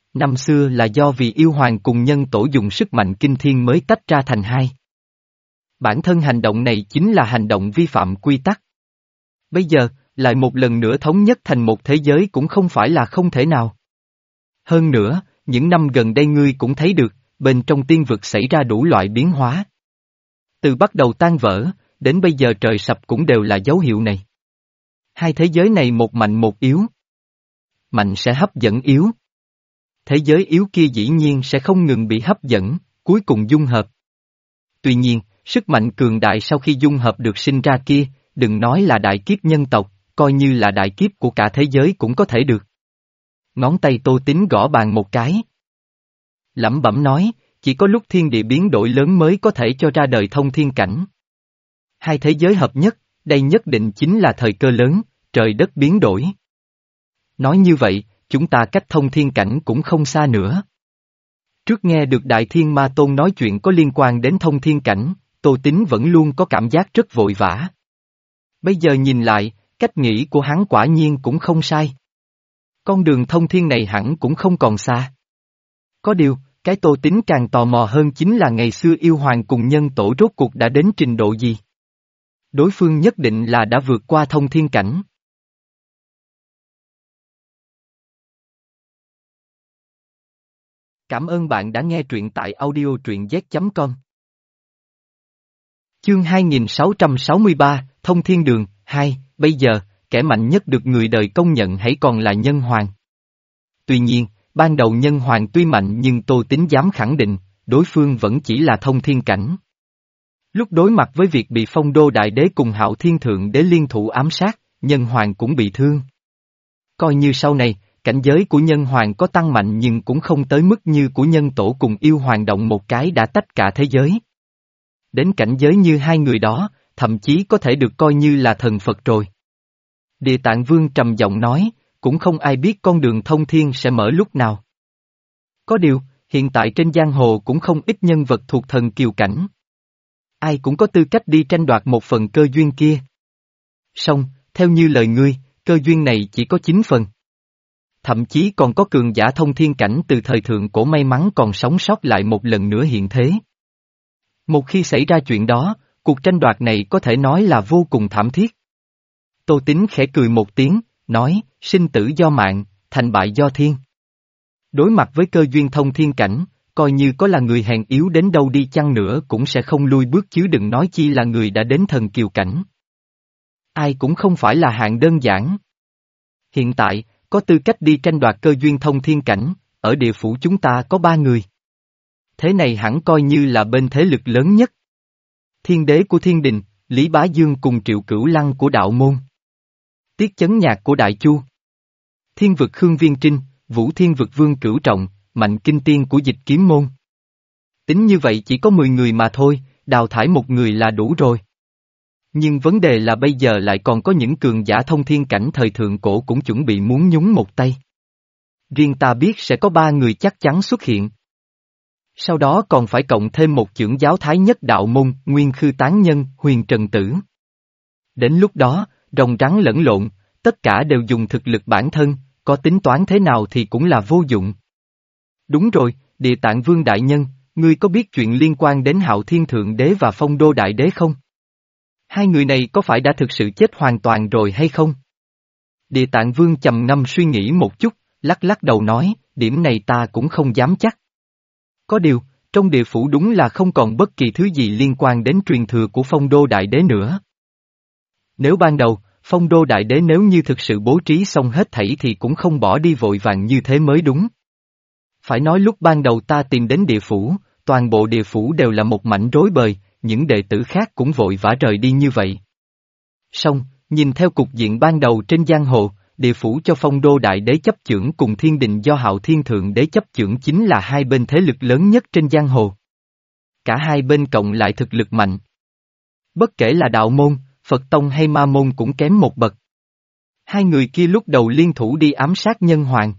Năm xưa là do vì yêu hoàng cùng nhân tổ dùng sức mạnh kinh thiên mới tách ra thành hai. Bản thân hành động này chính là hành động vi phạm quy tắc. Bây giờ, lại một lần nữa thống nhất thành một thế giới cũng không phải là không thể nào. Hơn nữa, những năm gần đây ngươi cũng thấy được, bên trong tiên vực xảy ra đủ loại biến hóa. Từ bắt đầu tan vỡ, đến bây giờ trời sập cũng đều là dấu hiệu này. Hai thế giới này một mạnh một yếu. Mạnh sẽ hấp dẫn yếu. Thế giới yếu kia dĩ nhiên sẽ không ngừng bị hấp dẫn, cuối cùng dung hợp. Tuy nhiên, sức mạnh cường đại sau khi dung hợp được sinh ra kia, đừng nói là đại kiếp nhân tộc, coi như là đại kiếp của cả thế giới cũng có thể được. Ngón tay Tô Tín gõ bàn một cái. Lẩm bẩm nói, chỉ có lúc thiên địa biến đổi lớn mới có thể cho ra đời thông thiên cảnh. Hai thế giới hợp nhất, đây nhất định chính là thời cơ lớn, trời đất biến đổi. Nói như vậy, chúng ta cách thông thiên cảnh cũng không xa nữa. Trước nghe được Đại Thiên Ma Tôn nói chuyện có liên quan đến thông thiên cảnh, Tô Tín vẫn luôn có cảm giác rất vội vã. Bây giờ nhìn lại, cách nghĩ của hắn quả nhiên cũng không sai. Con đường thông thiên này hẳn cũng không còn xa. Có điều, cái Tô Tín càng tò mò hơn chính là ngày xưa yêu hoàng cùng nhân tổ rốt cuộc đã đến trình độ gì. Đối phương nhất định là đã vượt qua thông thiên cảnh. Cảm ơn bạn đã nghe truyện tại audio truyện z chấm com. Chương hai nghìn sáu trăm sáu mươi ba, Thông Thiên Đường, hai, bây giờ, kẻ mạnh nhất được người đời công nhận hãy còn là Nhân Hoàng. Tuy nhiên, ban đầu Nhân Hoàng tuy mạnh nhưng Tô Tín dám khẳng định, đối phương vẫn chỉ là thông thiên cảnh. Lúc đối mặt với việc bị Phong Đô Đại Đế cùng Hạo Thiên Thượng Đế liên thủ ám sát, Nhân Hoàng cũng bị thương. Coi như sau này, cảnh giới của Nhân Hoàng có tăng mạnh nhưng cũng không tới mức như của Nhân Tổ cùng yêu hoàng động một cái đã tách cả thế giới. Đến cảnh giới như hai người đó, thậm chí có thể được coi như là thần Phật rồi. Địa Tạng Vương trầm giọng nói, cũng không ai biết con đường thông thiên sẽ mở lúc nào. Có điều, hiện tại trên giang hồ cũng không ít nhân vật thuộc thần kiều cảnh. Ai cũng có tư cách đi tranh đoạt một phần cơ duyên kia. Song, theo như lời ngươi, cơ duyên này chỉ có chín phần. Thậm chí còn có cường giả thông thiên cảnh từ thời thượng cổ may mắn còn sống sót lại một lần nữa hiện thế. Một khi xảy ra chuyện đó, cuộc tranh đoạt này có thể nói là vô cùng thảm thiết. Tô Tín khẽ cười một tiếng, nói, sinh tử do mạng, thành bại do thiên. Đối mặt với cơ duyên thông thiên cảnh, coi như có là người hèn yếu đến đâu đi chăng nữa cũng sẽ không lui bước chứ đừng nói chi là người đã đến thần kiều cảnh. Ai cũng không phải là hạng đơn giản. Hiện tại, có tư cách đi tranh đoạt cơ duyên thông thiên cảnh, ở địa phủ chúng ta có ba người. Thế này hẳn coi như là bên thế lực lớn nhất. Thiên đế của thiên đình, Lý Bá Dương cùng Triệu Cửu Lăng của đạo môn. Tiết Chấn Nhạc của Đại Chu. Thiên vực Khương Viên Trinh, Vũ Thiên vực Vương Cửu Trọng, Mạnh Kinh Tiên của Dịch Kiếm Môn. Tính như vậy chỉ có mười người mà thôi, đào thải một người là đủ rồi. Nhưng vấn đề là bây giờ lại còn có những cường giả thông thiên cảnh thời thượng cổ cũng chuẩn bị muốn nhúng một tay. Riêng ta biết sẽ có ba người chắc chắn xuất hiện. Sau đó còn phải cộng thêm một chưởng giáo thái nhất đạo môn, Nguyên Khư Tán Nhân, Huyền Trần Tử. Đến lúc đó, rồng rắn lẫn lộn, tất cả đều dùng thực lực bản thân, có tính toán thế nào thì cũng là vô dụng. Đúng rồi, Địa Tạng Vương Đại Nhân, ngươi có biết chuyện liên quan đến Hạo Thiên Thượng Đế và Phong Đô Đại Đế không? Hai người này có phải đã thực sự chết hoàn toàn rồi hay không? Địa Tạng Vương trầm ngâm suy nghĩ một chút, lắc lắc đầu nói, điểm này ta cũng không dám chắc. Có điều, trong địa phủ đúng là không còn bất kỳ thứ gì liên quan đến truyền thừa của Phong Đô Đại Đế nữa. Nếu ban đầu, Phong Đô Đại Đế nếu như thực sự bố trí xong hết thảy thì cũng không bỏ đi vội vàng như thế mới đúng. Phải nói lúc ban đầu ta tìm đến địa phủ, toàn bộ địa phủ đều là một mảnh rối bời, những đệ tử khác cũng vội vã rời đi như vậy. Song, nhìn theo cục diện ban đầu trên giang hồ, địa phủ cho Phong Đô Đại Đế chấp chưởng cùng thiên đình do Hạo Thiên Thượng Đế chấp chưởng chính là hai bên thế lực lớn nhất trên giang hồ. Cả hai bên cộng lại thực lực mạnh. Bất kể là đạo môn, Phật tông hay ma môn cũng kém một bậc. Hai người kia lúc đầu liên thủ đi ám sát Nhân Hoàng.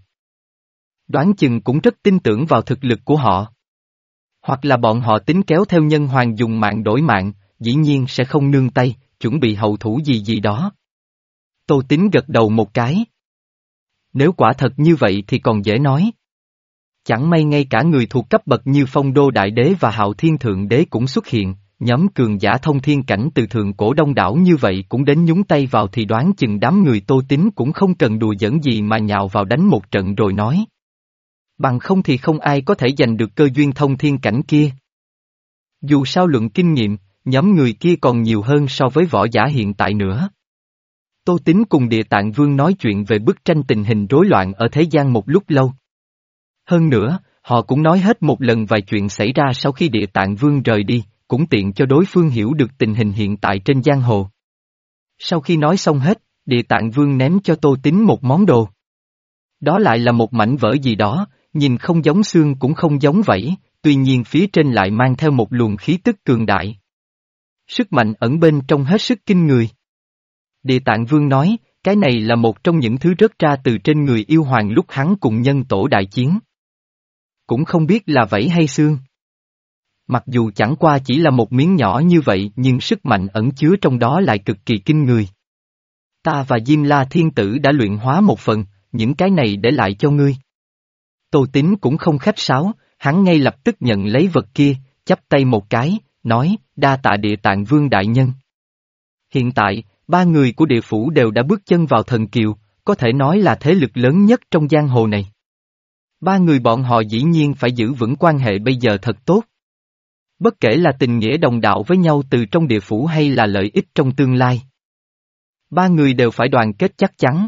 Đoán chừng cũng rất tin tưởng vào thực lực của họ. Hoặc là bọn họ tính kéo theo Nhân Hoàng dùng mạng đổi mạng, dĩ nhiên sẽ không nương tay, chuẩn bị hậu thủ gì gì đó. Tô Tín gật đầu một cái. Nếu quả thật như vậy thì còn dễ nói. Chẳng may ngay cả người thuộc cấp bậc như Phong Đô Đại Đế và Hạo Thiên Thượng Đế cũng xuất hiện, nhóm cường giả thông thiên cảnh từ thượng cổ đông đảo như vậy cũng đến nhúng tay vào thì đoán chừng đám người Tô Tín cũng không cần đùa giỡn gì mà nhào vào đánh một trận rồi nói. Bằng không thì không ai có thể giành được cơ duyên thông thiên cảnh kia. Dù sao luận kinh nghiệm, nhóm người kia còn nhiều hơn so với võ giả hiện tại nữa. Tô Tín cùng Địa Tạng Vương nói chuyện về bức tranh tình hình rối loạn ở thế gian một lúc lâu. Hơn nữa, họ cũng nói hết một lần vài chuyện xảy ra sau khi Địa Tạng Vương rời đi, cũng tiện cho đối phương hiểu được tình hình hiện tại trên giang hồ. Sau khi nói xong hết, Địa Tạng Vương ném cho Tô Tín một món đồ. Đó lại là một mảnh vỡ gì đó, nhìn không giống xương cũng không giống vảy, tuy nhiên phía trên lại mang theo một luồng khí tức cường đại. Sức mạnh ẩn bên trong hết sức kinh người. Địa Tạng Vương nói, cái này là một trong những thứ rớt ra từ trên người yêu hoàng lúc hắn cùng nhân tổ đại chiến. Cũng không biết là vảy hay xương. Mặc dù chẳng qua chỉ là một miếng nhỏ như vậy nhưng sức mạnh ẩn chứa trong đó lại cực kỳ kinh người. Ta và Diêm La Thiên Tử đã luyện hóa một phần, những cái này để lại cho ngươi. Tô Tín cũng không khách sáo, hắn ngay lập tức nhận lấy vật kia, chắp tay một cái, nói, đa tạ Địa Tạng Vương đại nhân. Hiện tại, ba người của địa phủ đều đã bước chân vào thần kiều, có thể nói là thế lực lớn nhất trong giang hồ này. Ba người bọn họ dĩ nhiên phải giữ vững quan hệ bây giờ thật tốt. Bất kể là tình nghĩa đồng đạo với nhau từ trong địa phủ hay là lợi ích trong tương lai. Ba người đều phải đoàn kết chắc chắn.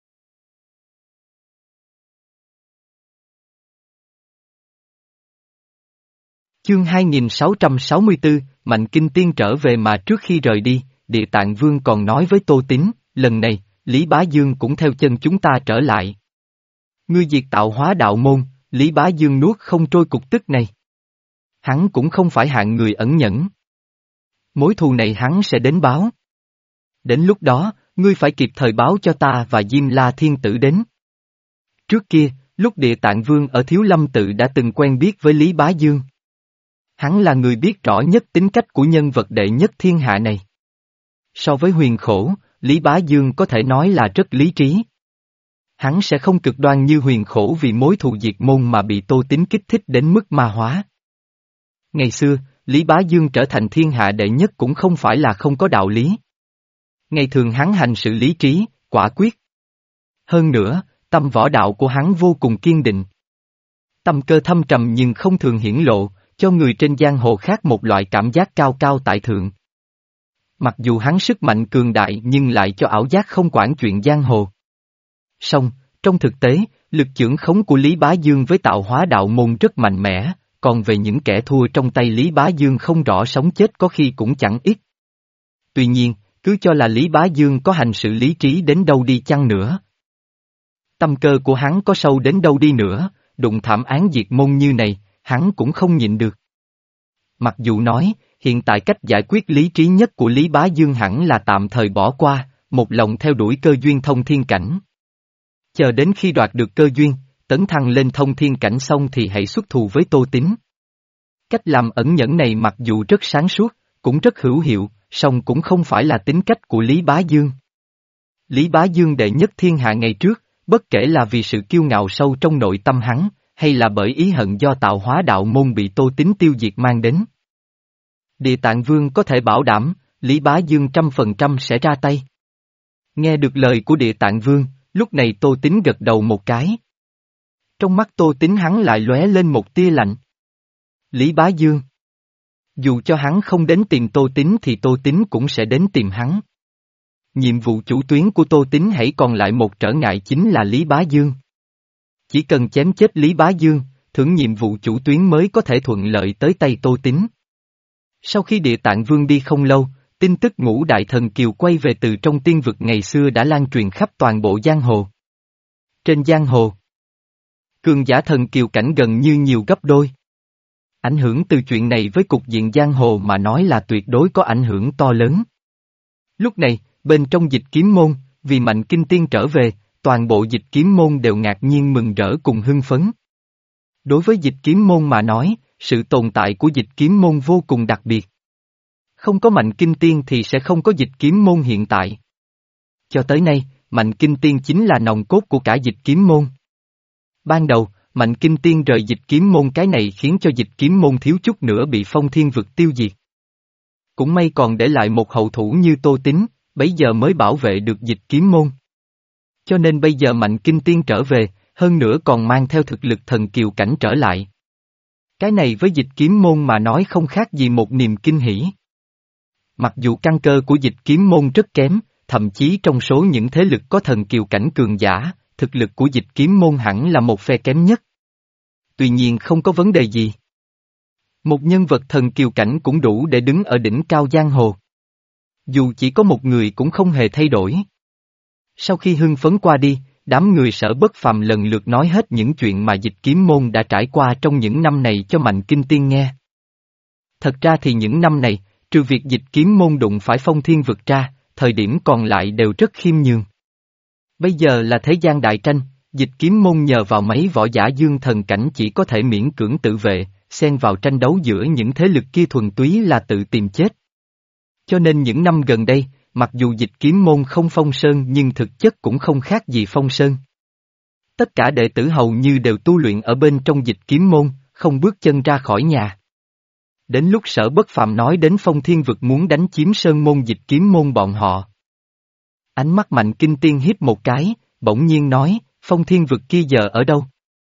Chương hai nghìn sáu trăm sáu mươi tư, Mạnh Kinh Tiên trở về mà trước khi rời đi, Địa Tạng Vương còn nói với Tô Tín, lần này, Lý Bá Dương cũng theo chân chúng ta trở lại. Ngươi diệt tạo hóa đạo môn, Lý Bá Dương nuốt không trôi cục tức này. Hắn cũng không phải hạng người ẩn nhẫn. Mối thù này hắn sẽ đến báo. Đến lúc đó, ngươi phải kịp thời báo cho ta và Diêm La Thiên Tử đến. Trước kia, lúc Địa Tạng Vương ở Thiếu Lâm Tự đã từng quen biết với Lý Bá Dương. Hắn là người biết rõ nhất tính cách của nhân vật đệ nhất thiên hạ này. So với Huyền Khổ, Lý Bá Dương có thể nói là rất lý trí. Hắn sẽ không cực đoan như Huyền Khổ vì mối thù diệt môn mà bị Tô Tín kích thích đến mức ma hóa. Ngày xưa, Lý Bá Dương trở thành thiên hạ đệ nhất cũng không phải là không có đạo lý. Ngày thường hắn hành sự lý trí, quả quyết. Hơn nữa, tâm võ đạo của hắn vô cùng kiên định. Tâm cơ thâm trầm nhưng không thường hiển lộ, cho người trên giang hồ khác một loại cảm giác cao cao tại thượng. Mặc dù hắn sức mạnh cường đại nhưng lại cho ảo giác không quản chuyện giang hồ. Song, trong thực tế, lực chưởng khống của Lý Bá Dương với tạo hóa đạo môn rất mạnh mẽ, còn về những kẻ thua trong tay Lý Bá Dương không rõ sống chết có khi cũng chẳng ít. Tuy nhiên, cứ cho là Lý Bá Dương có hành sự lý trí đến đâu đi chăng nữa. Tâm cơ của hắn có sâu đến đâu đi nữa, đụng thảm án diệt môn như này, hắn cũng không nhịn được. Mặc dù nói, hiện tại cách giải quyết lý trí nhất của Lý Bá Dương hẳn là tạm thời bỏ qua, một lòng theo đuổi cơ duyên thông thiên cảnh. Chờ đến khi đoạt được cơ duyên, tấn thăng lên thông thiên cảnh xong thì hãy xuất thù với Tô Tín. Cách làm ẩn nhẫn này mặc dù rất sáng suốt, cũng rất hữu hiệu, song cũng không phải là tính cách của Lý Bá Dương. Lý Bá Dương đệ nhất thiên hạ ngày trước, bất kể là vì sự kiêu ngạo sâu trong nội tâm hắn, hay là bởi ý hận do tạo hóa đạo môn bị Tô Tín tiêu diệt mang đến. Địa Tạng Vương có thể bảo đảm, Lý Bá Dương trăm phần trăm sẽ ra tay. Nghe được lời của Địa Tạng Vương, lúc này Tô Tín gật đầu một cái. Trong mắt Tô Tín hắn lại lóe lên một tia lạnh. Lý Bá Dương. Dù cho hắn không đến tìm Tô Tín thì Tô Tín cũng sẽ đến tìm hắn. Nhiệm vụ chủ tuyến của Tô Tín hãy còn lại một trở ngại chính là Lý Bá Dương. Chỉ cần chém chết Lý Bá Dương, thưởng nhiệm vụ chủ tuyến mới có thể thuận lợi tới tay Tô Tín. Sau khi Địa Tạng Vương đi không lâu, tin tức Ngũ Đại Thần Kiều quay về từ trong tiên vực ngày xưa đã lan truyền khắp toàn bộ giang hồ. Trên giang hồ, cường giả thần kiều cảnh gần như nhiều gấp đôi. Ảnh hưởng từ chuyện này với cục diện giang hồ mà nói là tuyệt đối có ảnh hưởng to lớn. Lúc này, bên trong Dịch Kiếm Môn, vì Mạnh Kinh Tiên trở về, toàn bộ Dịch Kiếm Môn đều ngạc nhiên mừng rỡ cùng hưng phấn. Đối với Dịch Kiếm Môn mà nói, sự tồn tại của Dịch Kiếm Môn vô cùng đặc biệt. Không có Mạnh Kinh Tiên thì sẽ không có Dịch Kiếm Môn hiện tại. Cho tới nay, Mạnh Kinh Tiên chính là nòng cốt của cả Dịch Kiếm Môn. Ban đầu, Mạnh Kinh Tiên rời dịch kiếm môn, cái này khiến cho dịch kiếm môn thiếu chút nữa bị Phong Thiên Vực tiêu diệt. Cũng may còn để lại một hậu thủ như Tô Tín, bấy giờ mới bảo vệ được dịch kiếm môn. Cho nên bây giờ Mạnh Kinh Tiên trở về, hơn nữa còn mang theo thực lực thần kiều cảnh trở lại. Cái này với dịch kiếm môn mà nói không khác gì một niềm kinh hỉ. Mặc dù căn cơ của dịch kiếm môn rất kém, thậm chí trong số những thế lực có thần kiều cảnh cường giả, thực lực của dịch kiếm môn hẳn là một phe kém nhất. Tuy nhiên không có vấn đề gì. Một nhân vật thần kiều cảnh cũng đủ để đứng ở đỉnh cao giang hồ. Dù chỉ có một người cũng không hề thay đổi. Sau khi hưng phấn qua đi, đám người Sở Bất Phàm lần lượt nói hết những chuyện mà dịch kiếm môn đã trải qua trong những năm này cho Mạnh Kinh Tiên nghe. Thật ra thì những năm này, trừ việc dịch kiếm môn đụng phải Phong Thiên Vực ra, thời điểm còn lại đều rất khiêm nhường. Bây giờ là thế gian đại tranh, dịch kiếm môn nhờ vào mấy võ giả dương thần cảnh chỉ có thể miễn cưỡng tự vệ, xen vào tranh đấu giữa những thế lực kia thuần túy là tự tìm chết. Cho nên những năm gần đây, mặc dù dịch kiếm môn không phong sơn nhưng thực chất cũng không khác gì phong sơn. Tất cả đệ tử hầu như đều tu luyện ở bên trong dịch kiếm môn, không bước chân ra khỏi nhà. Đến lúc Sở Bất Phàm nói đến Phong Thiên Vực muốn đánh chiếm sơn môn dịch kiếm môn bọn họ. Ánh mắt Mạnh Kinh Tiên hít một cái, bỗng nhiên nói, Phong Thiên Vực kia giờ ở đâu?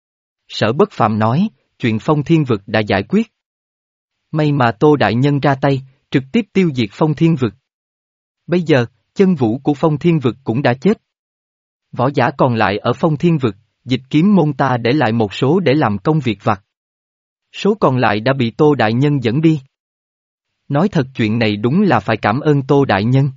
Sở Bất Phàm nói, chuyện Phong Thiên Vực đã giải quyết. May mà Tô Đại Nhân ra tay, trực tiếp tiêu diệt Phong Thiên Vực. Bây giờ, chân vũ của Phong Thiên Vực cũng đã chết. Võ giả còn lại ở Phong Thiên Vực, dịch kiếm môn ta để lại một số để làm công việc vặt. Số còn lại đã bị Tô Đại Nhân dẫn đi. Nói thật chuyện này đúng là phải cảm ơn Tô Đại Nhân.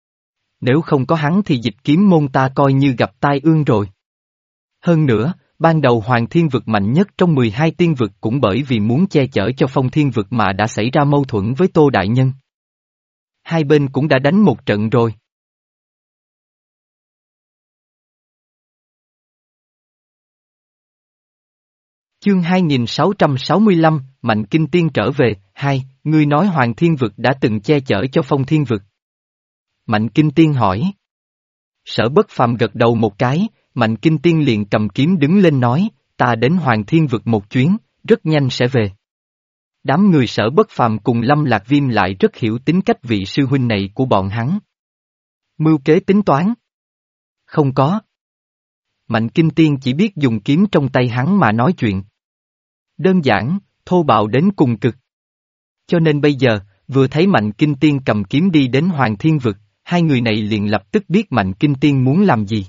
Nếu không có hắn thì dịch kiếm môn ta coi như gặp tai ương rồi. Hơn nữa, ban đầu Hoàng Thiên Vực mạnh nhất trong mười hai tiên vực cũng bởi vì muốn che chở cho Phong Thiên Vực mà đã xảy ra mâu thuẫn với Tô Đại Nhân. Hai bên cũng đã đánh một trận rồi. Chương hai nghìn sáu trăm sáu mươi lăm, Mạnh Kinh Tiên trở về, hai, ngươi nói Hoàng Thiên Vực đã từng che chở cho Phong Thiên Vực. Mạnh Kinh Tiên hỏi. Sở Bất Phàm gật đầu một cái, Mạnh Kinh Tiên liền cầm kiếm đứng lên nói, ta đến Hoàng Thiên Vực một chuyến, rất nhanh sẽ về. Đám người Sở Bất Phàm cùng Lâm Lạc Viêm lại rất hiểu tính cách vị sư huynh này của bọn hắn. Mưu kế tính toán? Không có. Mạnh Kinh Tiên chỉ biết dùng kiếm trong tay hắn mà nói chuyện. Đơn giản, thô bạo đến cùng cực. Cho nên bây giờ, vừa thấy Mạnh Kinh Tiên cầm kiếm đi đến Hoàng Thiên Vực, hai người này liền lập tức biết Mạnh Kinh Tiên muốn làm gì.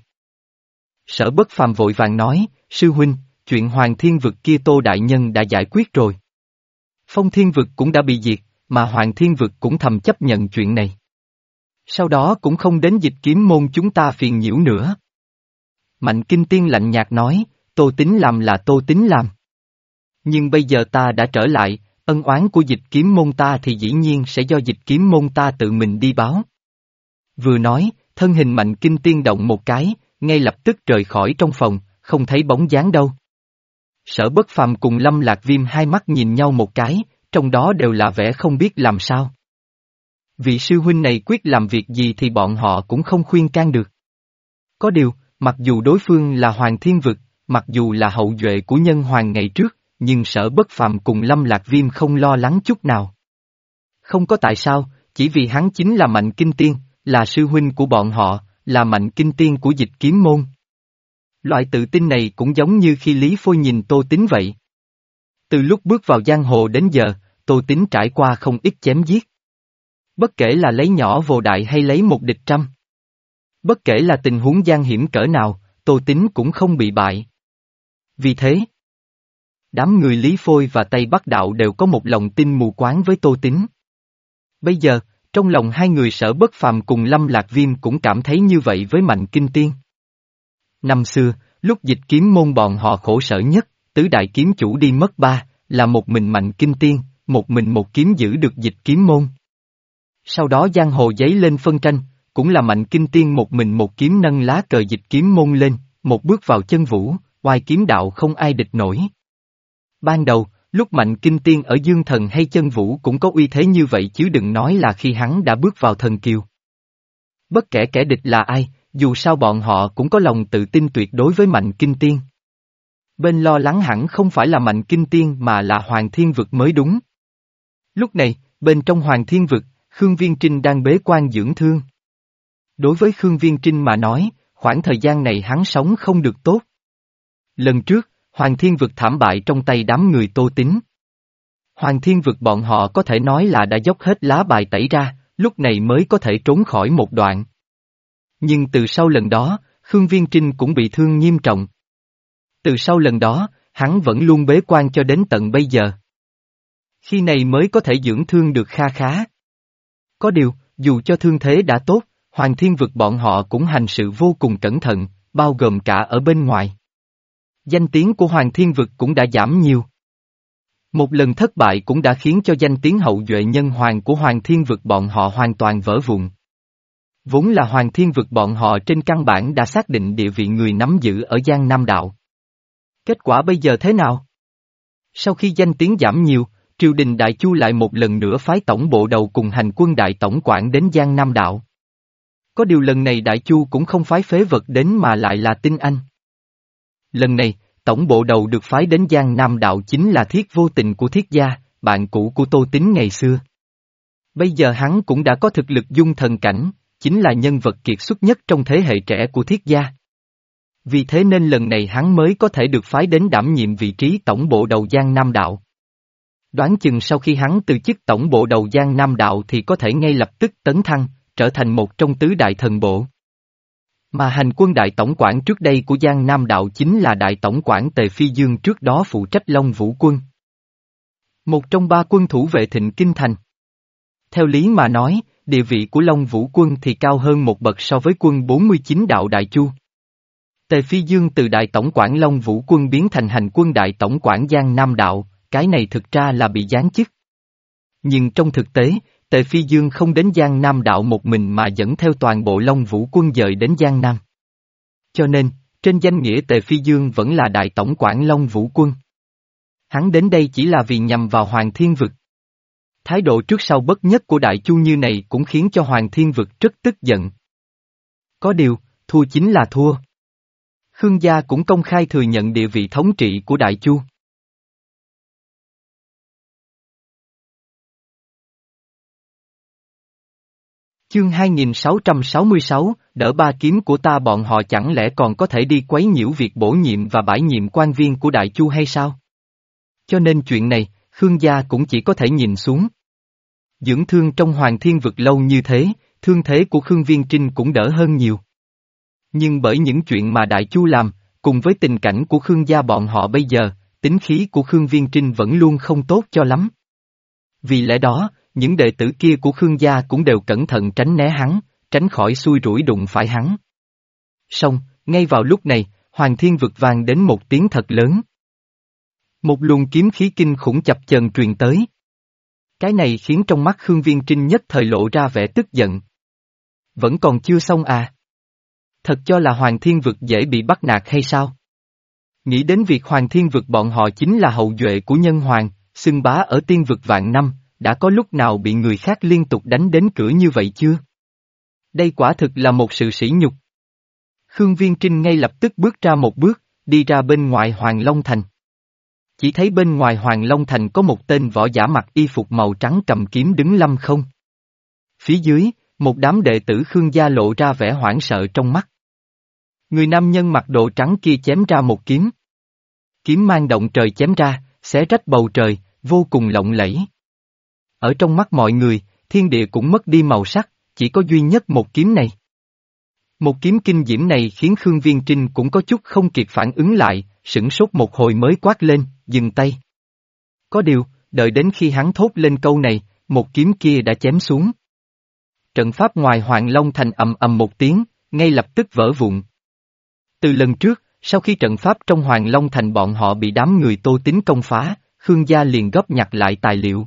Sở Bất Phàm vội vàng nói, sư huynh, chuyện Hoàng Thiên Vực kia Tô Đại Nhân đã giải quyết rồi. Phong Thiên Vực cũng đã bị diệt, mà Hoàng Thiên Vực cũng thầm chấp nhận chuyện này. Sau đó cũng không đến dịch kiếm môn chúng ta phiền nhiễu nữa. Mạnh Kinh Tiên lạnh nhạt nói, Tô Tín làm là Tô Tín làm. Nhưng bây giờ ta đã trở lại, ân oán của dịch kiếm môn ta thì dĩ nhiên sẽ do dịch kiếm môn ta tự mình đi báo. Vừa nói, thân hình Mạnh Kinh Tiên động một cái, ngay lập tức rời khỏi trong phòng, không thấy bóng dáng đâu. Sở Bất Phàm cùng Lâm Lạc Viêm hai mắt nhìn nhau một cái, trong đó đều là vẻ không biết làm sao. Vị sư huynh này quyết làm việc gì thì bọn họ cũng không khuyên can được. Có điều, mặc dù đối phương là Hoàng Thiên Vực, mặc dù là hậu duệ của nhân hoàng ngày trước, nhưng Sở Bất Phàm cùng Lâm Lạc Viêm không lo lắng chút nào. Không có tại sao, chỉ vì hắn chính là Mạnh Kinh Tiên, là sư huynh của bọn họ, là Mạnh Kinh Tiên của dịch kiếm môn. Loại tự tin này cũng giống như khi Lý Phôi nhìn Tô Tín vậy. Từ lúc bước vào giang hồ đến giờ, Tô Tín trải qua không ít chém giết. Bất kể là lấy nhỏ vô đại hay lấy một địch trăm. Bất kể là tình huống gian hiểm cỡ nào, Tô Tín cũng không bị bại. Vì thế, đám người Lý Phôi và Tây Bắc Đạo đều có một lòng tin mù quáng với Tô Tín. Bây giờ, trong lòng hai người Sở Bất Phàm cùng Lâm Lạc Viêm cũng cảm thấy như vậy với Mạnh Kinh Tiên. Năm xưa, lúc dịch kiếm môn bọn họ khổ sở nhất, tứ đại kiếm chủ đi mất ba, là một mình Mạnh Kinh Tiên, một mình một kiếm giữ được dịch kiếm môn. Sau đó giang hồ giấy lên phân tranh, cũng là Mạnh Kinh Tiên một mình một kiếm nâng lá cờ dịch kiếm môn lên, một bước vào chân vũ, oai kiếm đạo không ai địch nổi. Ban đầu, lúc Mạnh Kinh Tiên ở Dương Thần hay chân vũ cũng có uy thế như vậy chứ đừng nói là khi hắn đã bước vào thần kiều. Bất kể kẻ địch là ai, dù sao bọn họ cũng có lòng tự tin tuyệt đối với Mạnh Kinh Tiên. Bên lo lắng hẳn không phải là Mạnh Kinh Tiên mà là Hoàng Thiên Vực mới đúng. Lúc này, bên trong Hoàng Thiên Vực, Khương Viên Trinh đang bế quan dưỡng thương. Đối với Khương Viên Trinh mà nói, khoảng thời gian này hắn sống không được tốt. Lần trước, Hoàng Thiên Vực thảm bại trong tay đám người Tô Tín. Hoàng Thiên Vực bọn họ có thể nói là đã dốc hết lá bài tẩy ra, lúc này mới có thể trốn khỏi một đoạn. Nhưng từ sau lần đó, Khương Viên Trinh cũng bị thương nghiêm trọng. Từ sau lần đó, hắn vẫn luôn bế quan cho đến tận bây giờ. Khi này mới có thể dưỡng thương được kha khá. Có điều, dù cho thương thế đã tốt, Hoàng Thiên Vực bọn họ cũng hành sự vô cùng cẩn thận, bao gồm cả ở bên ngoài. Danh tiếng của Hoàng Thiên Vực cũng đã giảm nhiều. Một lần thất bại cũng đã khiến cho danh tiếng hậu duệ nhân hoàng của Hoàng Thiên Vực bọn họ hoàn toàn vỡ vụn. Vốn là Hoàng Thiên Vực bọn họ trên căn bản đã xác định địa vị người nắm giữ ở Giang Nam Đạo. Kết quả bây giờ thế nào? Sau khi danh tiếng giảm nhiều, triều đình Đại Chu lại một lần nữa phái tổng bộ đầu cùng hành quân đại tổng quản đến Giang Nam Đạo. Có điều lần này Đại Chu cũng không phái phế vật đến mà lại là Tinh Anh. Lần này, tổng bộ đầu được phái đến Giang Nam Đạo chính là Thiết Vô Tình của Thiết gia, bạn cũ của Tô Tín ngày xưa. Bây giờ hắn cũng đã có thực lực dung thần cảnh, chính là nhân vật kiệt xuất nhất trong thế hệ trẻ của Thiết gia. Vì thế nên lần này hắn mới có thể được phái đến đảm nhiệm vị trí tổng bộ đầu Giang Nam Đạo. Đoán chừng sau khi hắn từ chức tổng bộ đầu Giang Nam Đạo thì có thể ngay lập tức tấn thăng, trở thành một trong tứ đại thần bộ. Mà hành quân đại tổng quản trước đây của Giang Nam Đạo chính là đại tổng quản Tề Phi Dương trước đó phụ trách Long Vũ quân. Một trong ba quân thủ vệ Thịnh Kinh Thành. Theo lý mà nói, địa vị của Long Vũ quân thì cao hơn một bậc so với quân bốn mươi chín đạo Đại Chu. Tề Phi Dương từ đại tổng quản Long Vũ quân biến thành hành quân đại tổng quản Giang Nam Đạo, cái này thực ra là bị giáng chức. Nhưng trong thực tế, Tề Phi Dương không đến Giang Nam Đạo một mình mà dẫn theo toàn bộ Long Vũ quân dời đến Giang Nam. Cho nên, trên danh nghĩa Tề Phi Dương vẫn là đại tổng quản Long Vũ quân. Hắn đến đây chỉ là vì nhằm vào Hoàng Thiên Vực. Thái độ trước sau bất nhất của Đại Chu như này cũng khiến cho Hoàng Thiên Vực rất tức giận. Có điều, thua chính là thua. Khương gia cũng công khai thừa nhận địa vị thống trị của Đại Chu. Chương hai nghìn sáu trăm sáu mươi sáu, đỡ ba kiếm của ta bọn họ chẳng lẽ còn có thể đi quấy nhiễu việc bổ nhiệm và bãi nhiệm quan viên của Đại Chu hay sao? Cho nên chuyện này, Khương gia cũng chỉ có thể nhìn xuống. Dưỡng thương trong Hoàng Thiên Vực lâu như thế, thương thế của Khương Viên Trinh cũng đỡ hơn nhiều. Nhưng bởi những chuyện mà Đại Chu làm, cùng với tình cảnh của Khương gia bọn họ bây giờ, tính khí của Khương Viên Trinh vẫn luôn không tốt cho lắm. Vì lẽ đó, những đệ tử kia của Khương gia cũng đều cẩn thận tránh né hắn, tránh khỏi xui rủi đụng phải hắn. Song, ngay vào lúc này, Hoàng Thiên Vực vang đến một tiếng thật lớn. Một luồng kiếm khí kinh khủng chập chờn truyền tới. Cái này khiến trong mắt Khương Viên Trinh nhất thời lộ ra vẻ tức giận. Vẫn còn chưa xong à? Thật cho là Hoàng Thiên Vực dễ bị bắt nạt hay sao? Nghĩ đến việc Hoàng Thiên Vực bọn họ chính là hậu duệ của nhân hoàng, xưng bá ở tiên vực vạn năm, đã có lúc nào bị người khác liên tục đánh đến cửa như vậy chưa? Đây quả thực là một sự sỉ nhục. Khương Viên Trinh ngay lập tức bước ra một bước, đi ra bên ngoài Hoàng Long Thành. Chỉ thấy bên ngoài Hoàng Long Thành có một tên võ giả mặc y phục màu trắng cầm kiếm đứng lâm không. Phía dưới, một đám đệ tử Khương gia lộ ra vẻ hoảng sợ trong mắt. Người nam nhân mặc đồ trắng kia chém ra một kiếm. Kiếm mang động trời chém ra, xé rách bầu trời, vô cùng lộng lẫy. Ở trong mắt mọi người, thiên địa cũng mất đi màu sắc, chỉ có duy nhất một kiếm này. Một kiếm kinh diễm này khiến Khương Viên Trinh cũng có chút không kịp phản ứng lại, sửng sốt một hồi mới quát lên, dừng tay. Có điều, đợi đến khi hắn thốt lên câu này, một kiếm kia đã chém xuống. Trận pháp ngoài Hoàng Long Thành ầm ầm một tiếng, ngay lập tức vỡ vụn. Từ lần trước, sau khi trận pháp trong Hoàng Long Thành bọn họ bị đám người Tô Tín công phá, Khương gia liền góp nhặt lại tài liệu.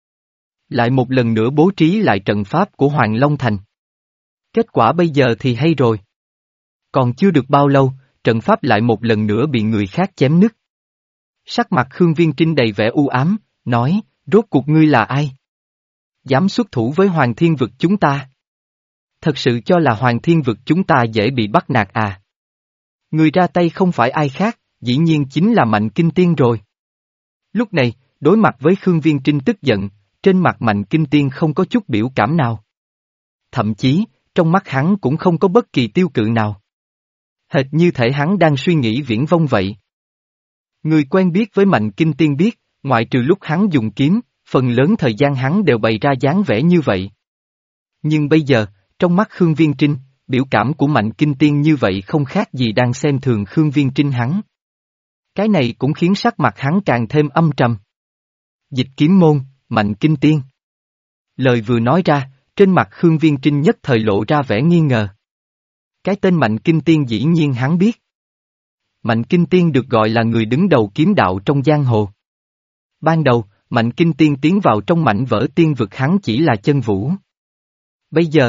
Lại một lần nữa bố trí lại trận pháp của Hoàng Long Thành. Kết quả bây giờ thì hay rồi. Còn chưa được bao lâu, trận pháp lại một lần nữa bị người khác chém nứt. Sắc mặt Khương Viên Trinh đầy vẻ u ám, nói, rốt cuộc ngươi là ai? Dám xuất thủ với Hoàng Thiên Vực chúng ta? Thật sự cho là Hoàng Thiên Vực chúng ta dễ bị bắt nạt à? Người ra tay không phải ai khác, dĩ nhiên chính là Mạnh Kinh Tiên rồi. Lúc này, đối mặt với Khương Viên Trinh tức giận, trên mặt Mạnh Kinh Tiên không có chút biểu cảm nào. Thậm chí, trong mắt hắn cũng không có bất kỳ tiêu cự nào. Hệt như thể hắn đang suy nghĩ viển vông vậy. Người quen biết với Mạnh Kinh Tiên biết, ngoại trừ lúc hắn dùng kiếm, phần lớn thời gian hắn đều bày ra dáng vẻ như vậy. Nhưng bây giờ, trong mắt Khương Viên Trinh, biểu cảm của Mạnh Kinh Tiên như vậy không khác gì đang xem thường Khương Viên Trinh hắn. Cái này cũng khiến sắc mặt hắn càng thêm âm trầm. Dịch kiếm môn, Mạnh Kinh Tiên. Lời vừa nói ra, trên mặt Khương Viên Trinh nhất thời lộ ra vẻ nghi ngờ. Cái tên Mạnh Kinh Tiên dĩ nhiên hắn biết. Mạnh Kinh Tiên được gọi là người đứng đầu kiếm đạo trong giang hồ. Ban đầu, Mạnh Kinh Tiên tiến vào trong mảnh vỡ tiên vực hắn chỉ là chân vũ. Bây giờ,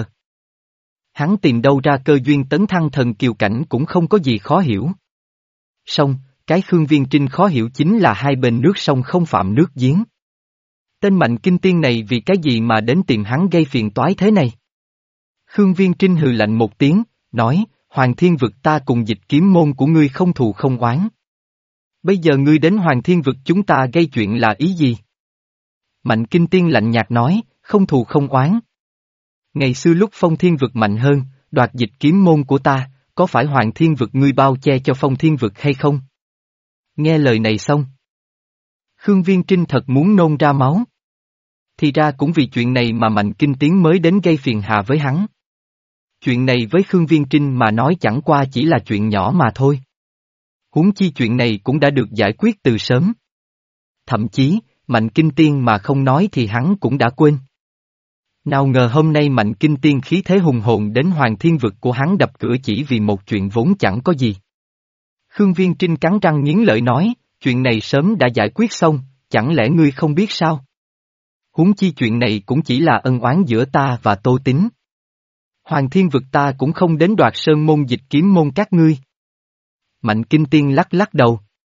hắn tìm đâu ra cơ duyên tấn thăng thần kiều cảnh cũng không có gì khó hiểu. Song, cái Khương Viên Trinh khó hiểu chính là hai bên nước sông không phạm nước giếng. Tên Mạnh Kinh Tiên này vì cái gì mà đến tìm hắn gây phiền toái thế này? Khương Viên Trinh hừ lạnh một tiếng, nói, Hoàng Thiên Vực ta cùng dịch kiếm môn của ngươi không thù không oán. Bây giờ ngươi đến Hoàng Thiên Vực chúng ta gây chuyện là ý gì? Mạnh Kinh Tiên lạnh nhạt nói, không thù không oán. Ngày xưa lúc Phong Thiên Vực mạnh hơn, đoạt dịch kiếm môn của ta, có phải Hoàng Thiên Vực ngươi bao che cho Phong Thiên Vực hay không? Nghe lời này xong. Khương Viên Trinh thật muốn nôn ra máu. Thì ra cũng vì chuyện này mà Mạnh Kinh Tiến mới đến gây phiền hà với hắn. Chuyện này với Khương Viên Trinh mà nói chẳng qua chỉ là chuyện nhỏ mà thôi. Huống chi chuyện này cũng đã được giải quyết từ sớm. Thậm chí, Mạnh Kinh Tiên mà không nói thì hắn cũng đã quên. Nào ngờ hôm nay Mạnh Kinh Tiên khí thế hùng hồn đến Hoàng Thiên Vực của hắn đập cửa chỉ vì một chuyện vốn chẳng có gì. Khương Viên Trinh cắn răng nghiến lợi nói, chuyện này sớm đã giải quyết xong, chẳng lẽ ngươi không biết sao? Huống chi chuyện này cũng chỉ là ân oán giữa ta và Tô Tín. Hoàng Thiên Vực ta cũng không đến đoạt sơn môn dịch kiếm môn các ngươi. Mạnh Kinh Tiên lắc lắc đầu.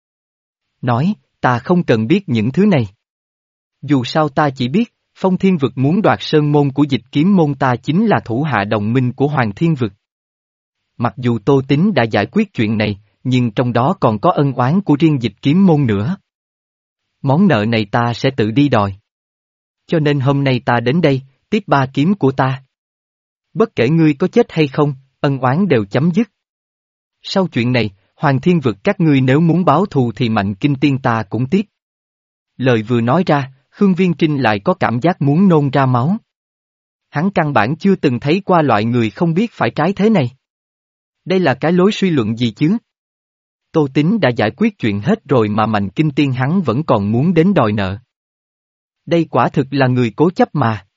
Nói, ta không cần biết những thứ này. Dù sao ta chỉ biết, Phong Thiên Vực muốn đoạt sơn môn của dịch kiếm môn ta chính là thủ hạ đồng minh của Hoàng Thiên Vực. Mặc dù Tô Tín đã giải quyết chuyện này, nhưng trong đó còn có ân oán của riêng dịch kiếm môn nữa. Món nợ này ta sẽ tự đi đòi. Cho nên hôm nay ta đến đây, tiếp ba kiếm của ta. Bất kể ngươi có chết hay không, ân oán đều chấm dứt. Sau chuyện này, Hoàng Thiên Vực các ngươi nếu muốn báo thù thì Mạnh Kinh Tiên ta cũng tiếp. Lời vừa nói ra, Khương Viên Trinh lại có cảm giác muốn nôn ra máu. Hắn căn bản chưa từng thấy qua loại người không biết phải trái thế này. Đây là cái lối suy luận gì chứ? Tô Tín đã giải quyết chuyện hết rồi mà Mạnh Kinh Tiên hắn vẫn còn muốn đến đòi nợ. Đây quả thực là người cố chấp mà.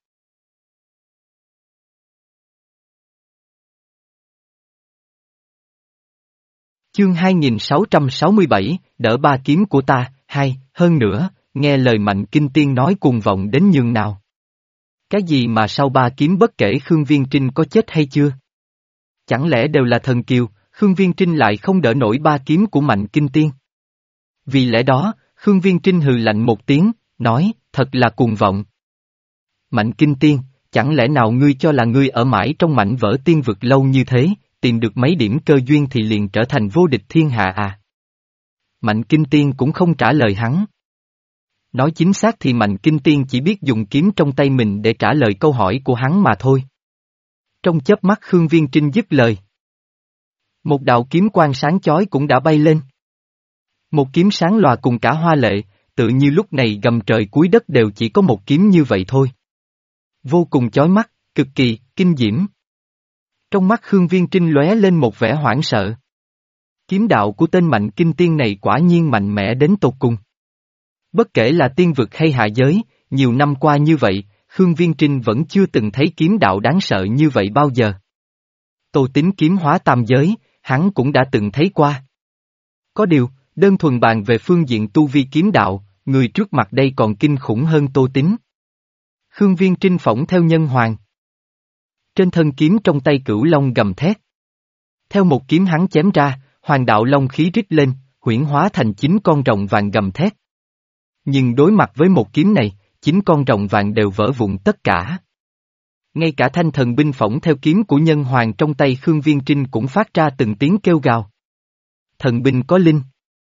Chương hai nghìn sáu trăm sáu mươi bảy, đỡ ba kiếm của ta, hai, hơn nữa, nghe lời Mạnh Kinh Tiên nói cuồng vọng đến nhường nào. Cái gì mà sau ba kiếm bất kể Khương Viên Trinh có chết hay chưa? Chẳng lẽ đều là thần kiều, Khương Viên Trinh lại không đỡ nổi ba kiếm của Mạnh Kinh Tiên? Vì lẽ đó, Khương Viên Trinh hừ lạnh một tiếng, nói, thật là cuồng vọng. Mạnh Kinh Tiên, chẳng lẽ nào ngươi cho là ngươi ở mãi trong mảnh vỡ tiên vực lâu như thế, tìm được mấy điểm cơ duyên thì liền trở thành vô địch thiên hạ à? Mạnh Kinh Tiên cũng không trả lời hắn. Nói chính xác thì Mạnh Kinh Tiên chỉ biết dùng kiếm trong tay mình để trả lời câu hỏi của hắn mà thôi. Trong chớp mắt Khương Viên Trinh dứt lời. Một đạo kiếm quang sáng chói cũng đã bay lên. Một kiếm sáng lòa cùng cả hoa lệ, tự như lúc này gầm trời cuối đất đều chỉ có một kiếm như vậy thôi. Vô cùng chói mắt, cực kỳ, kinh diễm. Trong mắt Khương Viên Trinh lóe lên một vẻ hoảng sợ. Kiếm đạo của tên Mạnh Kinh Tiên này quả nhiên mạnh mẽ đến tột cùng. Bất kể là tiên vực hay hạ giới, nhiều năm qua như vậy, Khương Viên Trinh vẫn chưa từng thấy kiếm đạo đáng sợ như vậy bao giờ. Tô Tín kiếm hóa tam giới, hắn cũng đã từng thấy qua. Có điều, đơn thuần bàn về phương diện tu vi kiếm đạo, người trước mặt đây còn kinh khủng hơn Tô Tín. Khương Viên Trinh phỏng theo nhân hoàng. Trên thân kiếm trong tay Cửu Long gầm thét. Theo một kiếm hắn chém ra, hoàng đạo long khí rít lên, huyễn hóa thành chín con rồng vàng gầm thét. Nhưng đối mặt với một kiếm này, chín con rồng vàng đều vỡ vụn tất cả. Ngay cả thanh thần binh phỏng theo kiếm của nhân hoàng trong tay Khương Viên Trinh cũng phát ra từng tiếng kêu gào. Thần binh có linh.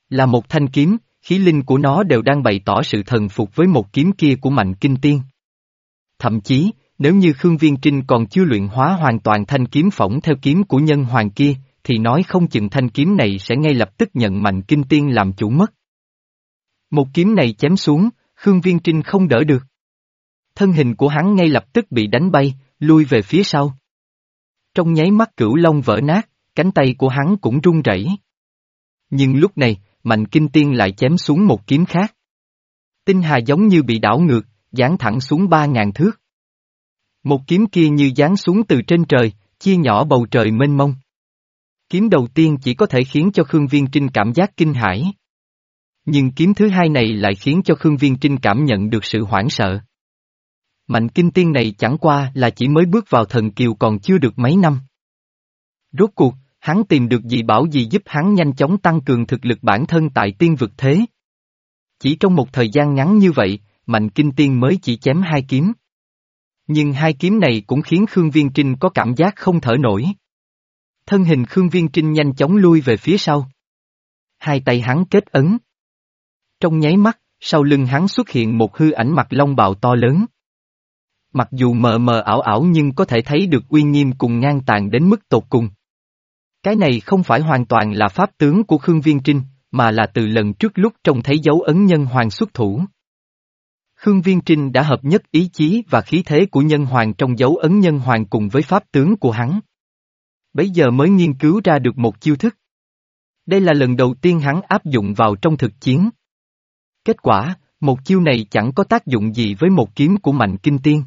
Là một thanh kiếm, khí linh của nó đều đang bày tỏ sự thần phục với một kiếm kia của Mạnh Kinh Tiên. Thậm chí, nếu như Khương Viên Trinh còn chưa luyện hóa hoàn toàn thanh kiếm phỏng theo kiếm của nhân hoàng kia, thì nói không chừng thanh kiếm này sẽ ngay lập tức nhận Mạnh Kinh Tiên làm chủ mất. Một kiếm này chém xuống, Khương Viên Trinh không đỡ được. Thân hình của hắn ngay lập tức bị đánh bay, lui về phía sau. Trong nháy mắt cửu long vỡ nát, cánh tay của hắn cũng run rẩy. Nhưng lúc này, Mạnh Kinh Tiên lại chém xuống một kiếm khác. Tinh hà giống như bị đảo ngược, giáng thẳng xuống ba ngàn thước. Một kiếm kia như giáng xuống từ trên trời, chia nhỏ bầu trời mênh mông. Kiếm đầu tiên chỉ có thể khiến cho Khương Viên Trinh cảm giác kinh hãi. Nhưng kiếm thứ hai này lại khiến cho Khương Viên Trinh cảm nhận được sự hoảng sợ. Mạnh Kinh Tiên này chẳng qua là chỉ mới bước vào thần kiều còn chưa được mấy năm. Rốt cuộc, hắn tìm được dị bảo gì giúp hắn nhanh chóng tăng cường thực lực bản thân tại tiên vực thế. Chỉ trong một thời gian ngắn như vậy, Mạnh Kinh Tiên mới chỉ chém hai kiếm. Nhưng hai kiếm này cũng khiến Khương Viên Trinh có cảm giác không thở nổi. Thân hình Khương Viên Trinh nhanh chóng lui về phía sau. Hai tay hắn kết ấn. Trong nháy mắt, sau lưng hắn xuất hiện một hư ảnh mặc long bào to lớn. Mặc dù mờ mờ ảo ảo nhưng có thể thấy được uy nghiêm cùng ngang tàn đến mức tột cùng. Cái này không phải hoàn toàn là pháp tướng của Khương Viên Trinh, mà là từ lần trước lúc trông thấy dấu ấn nhân hoàng xuất thủ. Khương Viên Trinh đã hợp nhất ý chí và khí thế của nhân hoàng trong dấu ấn nhân hoàng cùng với pháp tướng của hắn. Bấy giờ mới nghiên cứu ra được một chiêu thức. Đây là lần đầu tiên hắn áp dụng vào trong thực chiến. Kết quả, một chiêu này chẳng có tác dụng gì với một kiếm của Mạnh Kinh Tiên.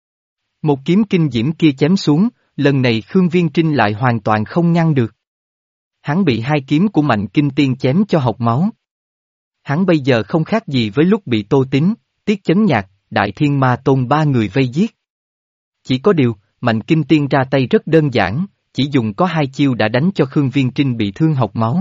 Một kiếm kinh diễm kia chém xuống, lần này Khương Viên Trinh lại hoàn toàn không ngăn được. Hắn bị hai kiếm của Mạnh Kinh Tiên chém cho hộc máu. Hắn bây giờ không khác gì với lúc bị Tô Tín, Tiết Chấn Nhạc, Đại Thiên Ma Tôn ba người vây giết. Chỉ có điều, Mạnh Kinh Tiên ra tay rất đơn giản, chỉ dùng có hai chiêu đã đánh cho Khương Viên Trinh bị thương hộc máu.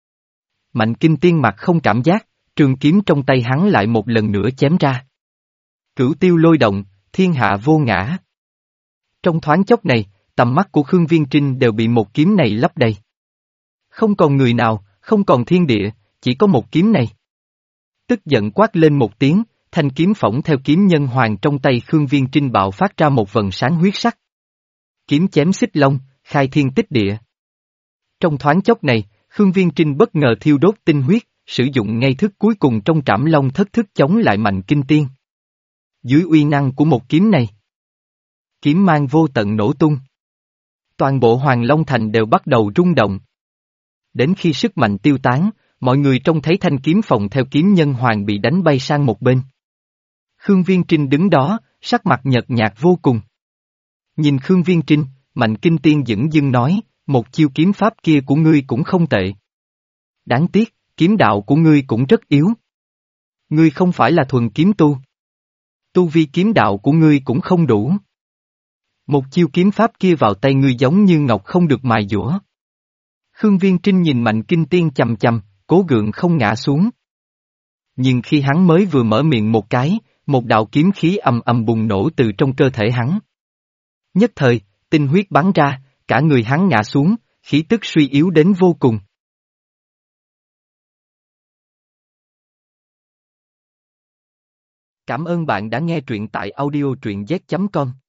Mạnh Kinh Tiên mặt không cảm giác, trường kiếm trong tay hắn lại một lần nữa chém ra. Cửu tiêu lôi động, thiên hạ vô ngã. Trong thoáng chốc này, tầm mắt của Khương Viên Trinh đều bị một kiếm này lấp đầy. Không còn người nào, không còn thiên địa, chỉ có một kiếm này. Tức giận quát lên một tiếng, thanh kiếm phỏng theo kiếm nhân hoàng trong tay Khương Viên Trinh bạo phát ra một vần sáng huyết sắc. Kiếm chém xích long, khai thiên tích địa. Trong thoáng chốc này, Khương Viên Trinh bất ngờ thiêu đốt tinh huyết, sử dụng ngay thức cuối cùng trong trảm long thất thức chống lại Mạnh Kinh Tiên. Dưới uy năng của một kiếm này, kiếm mang vô tận nổ tung. Toàn bộ Hoàng Long Thành đều bắt đầu rung động. Đến khi sức mạnh tiêu tán, mọi người trông thấy thanh kiếm phòng theo kiếm nhân hoàng bị đánh bay sang một bên. Khương Viên Trinh đứng đó, sắc mặt nhợt nhạt vô cùng. Nhìn Khương Viên Trinh, Mạnh Kinh Tiên dửng dưng nói, một chiêu kiếm pháp kia của ngươi cũng không tệ. Đáng tiếc, kiếm đạo của ngươi cũng rất yếu. Ngươi không phải là thuần kiếm tu. Tu vi kiếm đạo của ngươi cũng không đủ. Một chiêu kiếm pháp kia vào tay ngươi giống như ngọc không được mài dũa. Khương Viên Trinh nhìn Mạnh Kinh Tiên chằm chằm, cố gượng không ngã xuống. Nhưng khi hắn mới vừa mở miệng một cái, một đạo kiếm khí ầm ầm bùng nổ từ trong cơ thể hắn. Nhất thời, tinh huyết bắn ra, cả người hắn ngã xuống, khí tức suy yếu đến vô cùng. Cảm ơn bạn đã nghe truyện tại audio truyện z chấm com.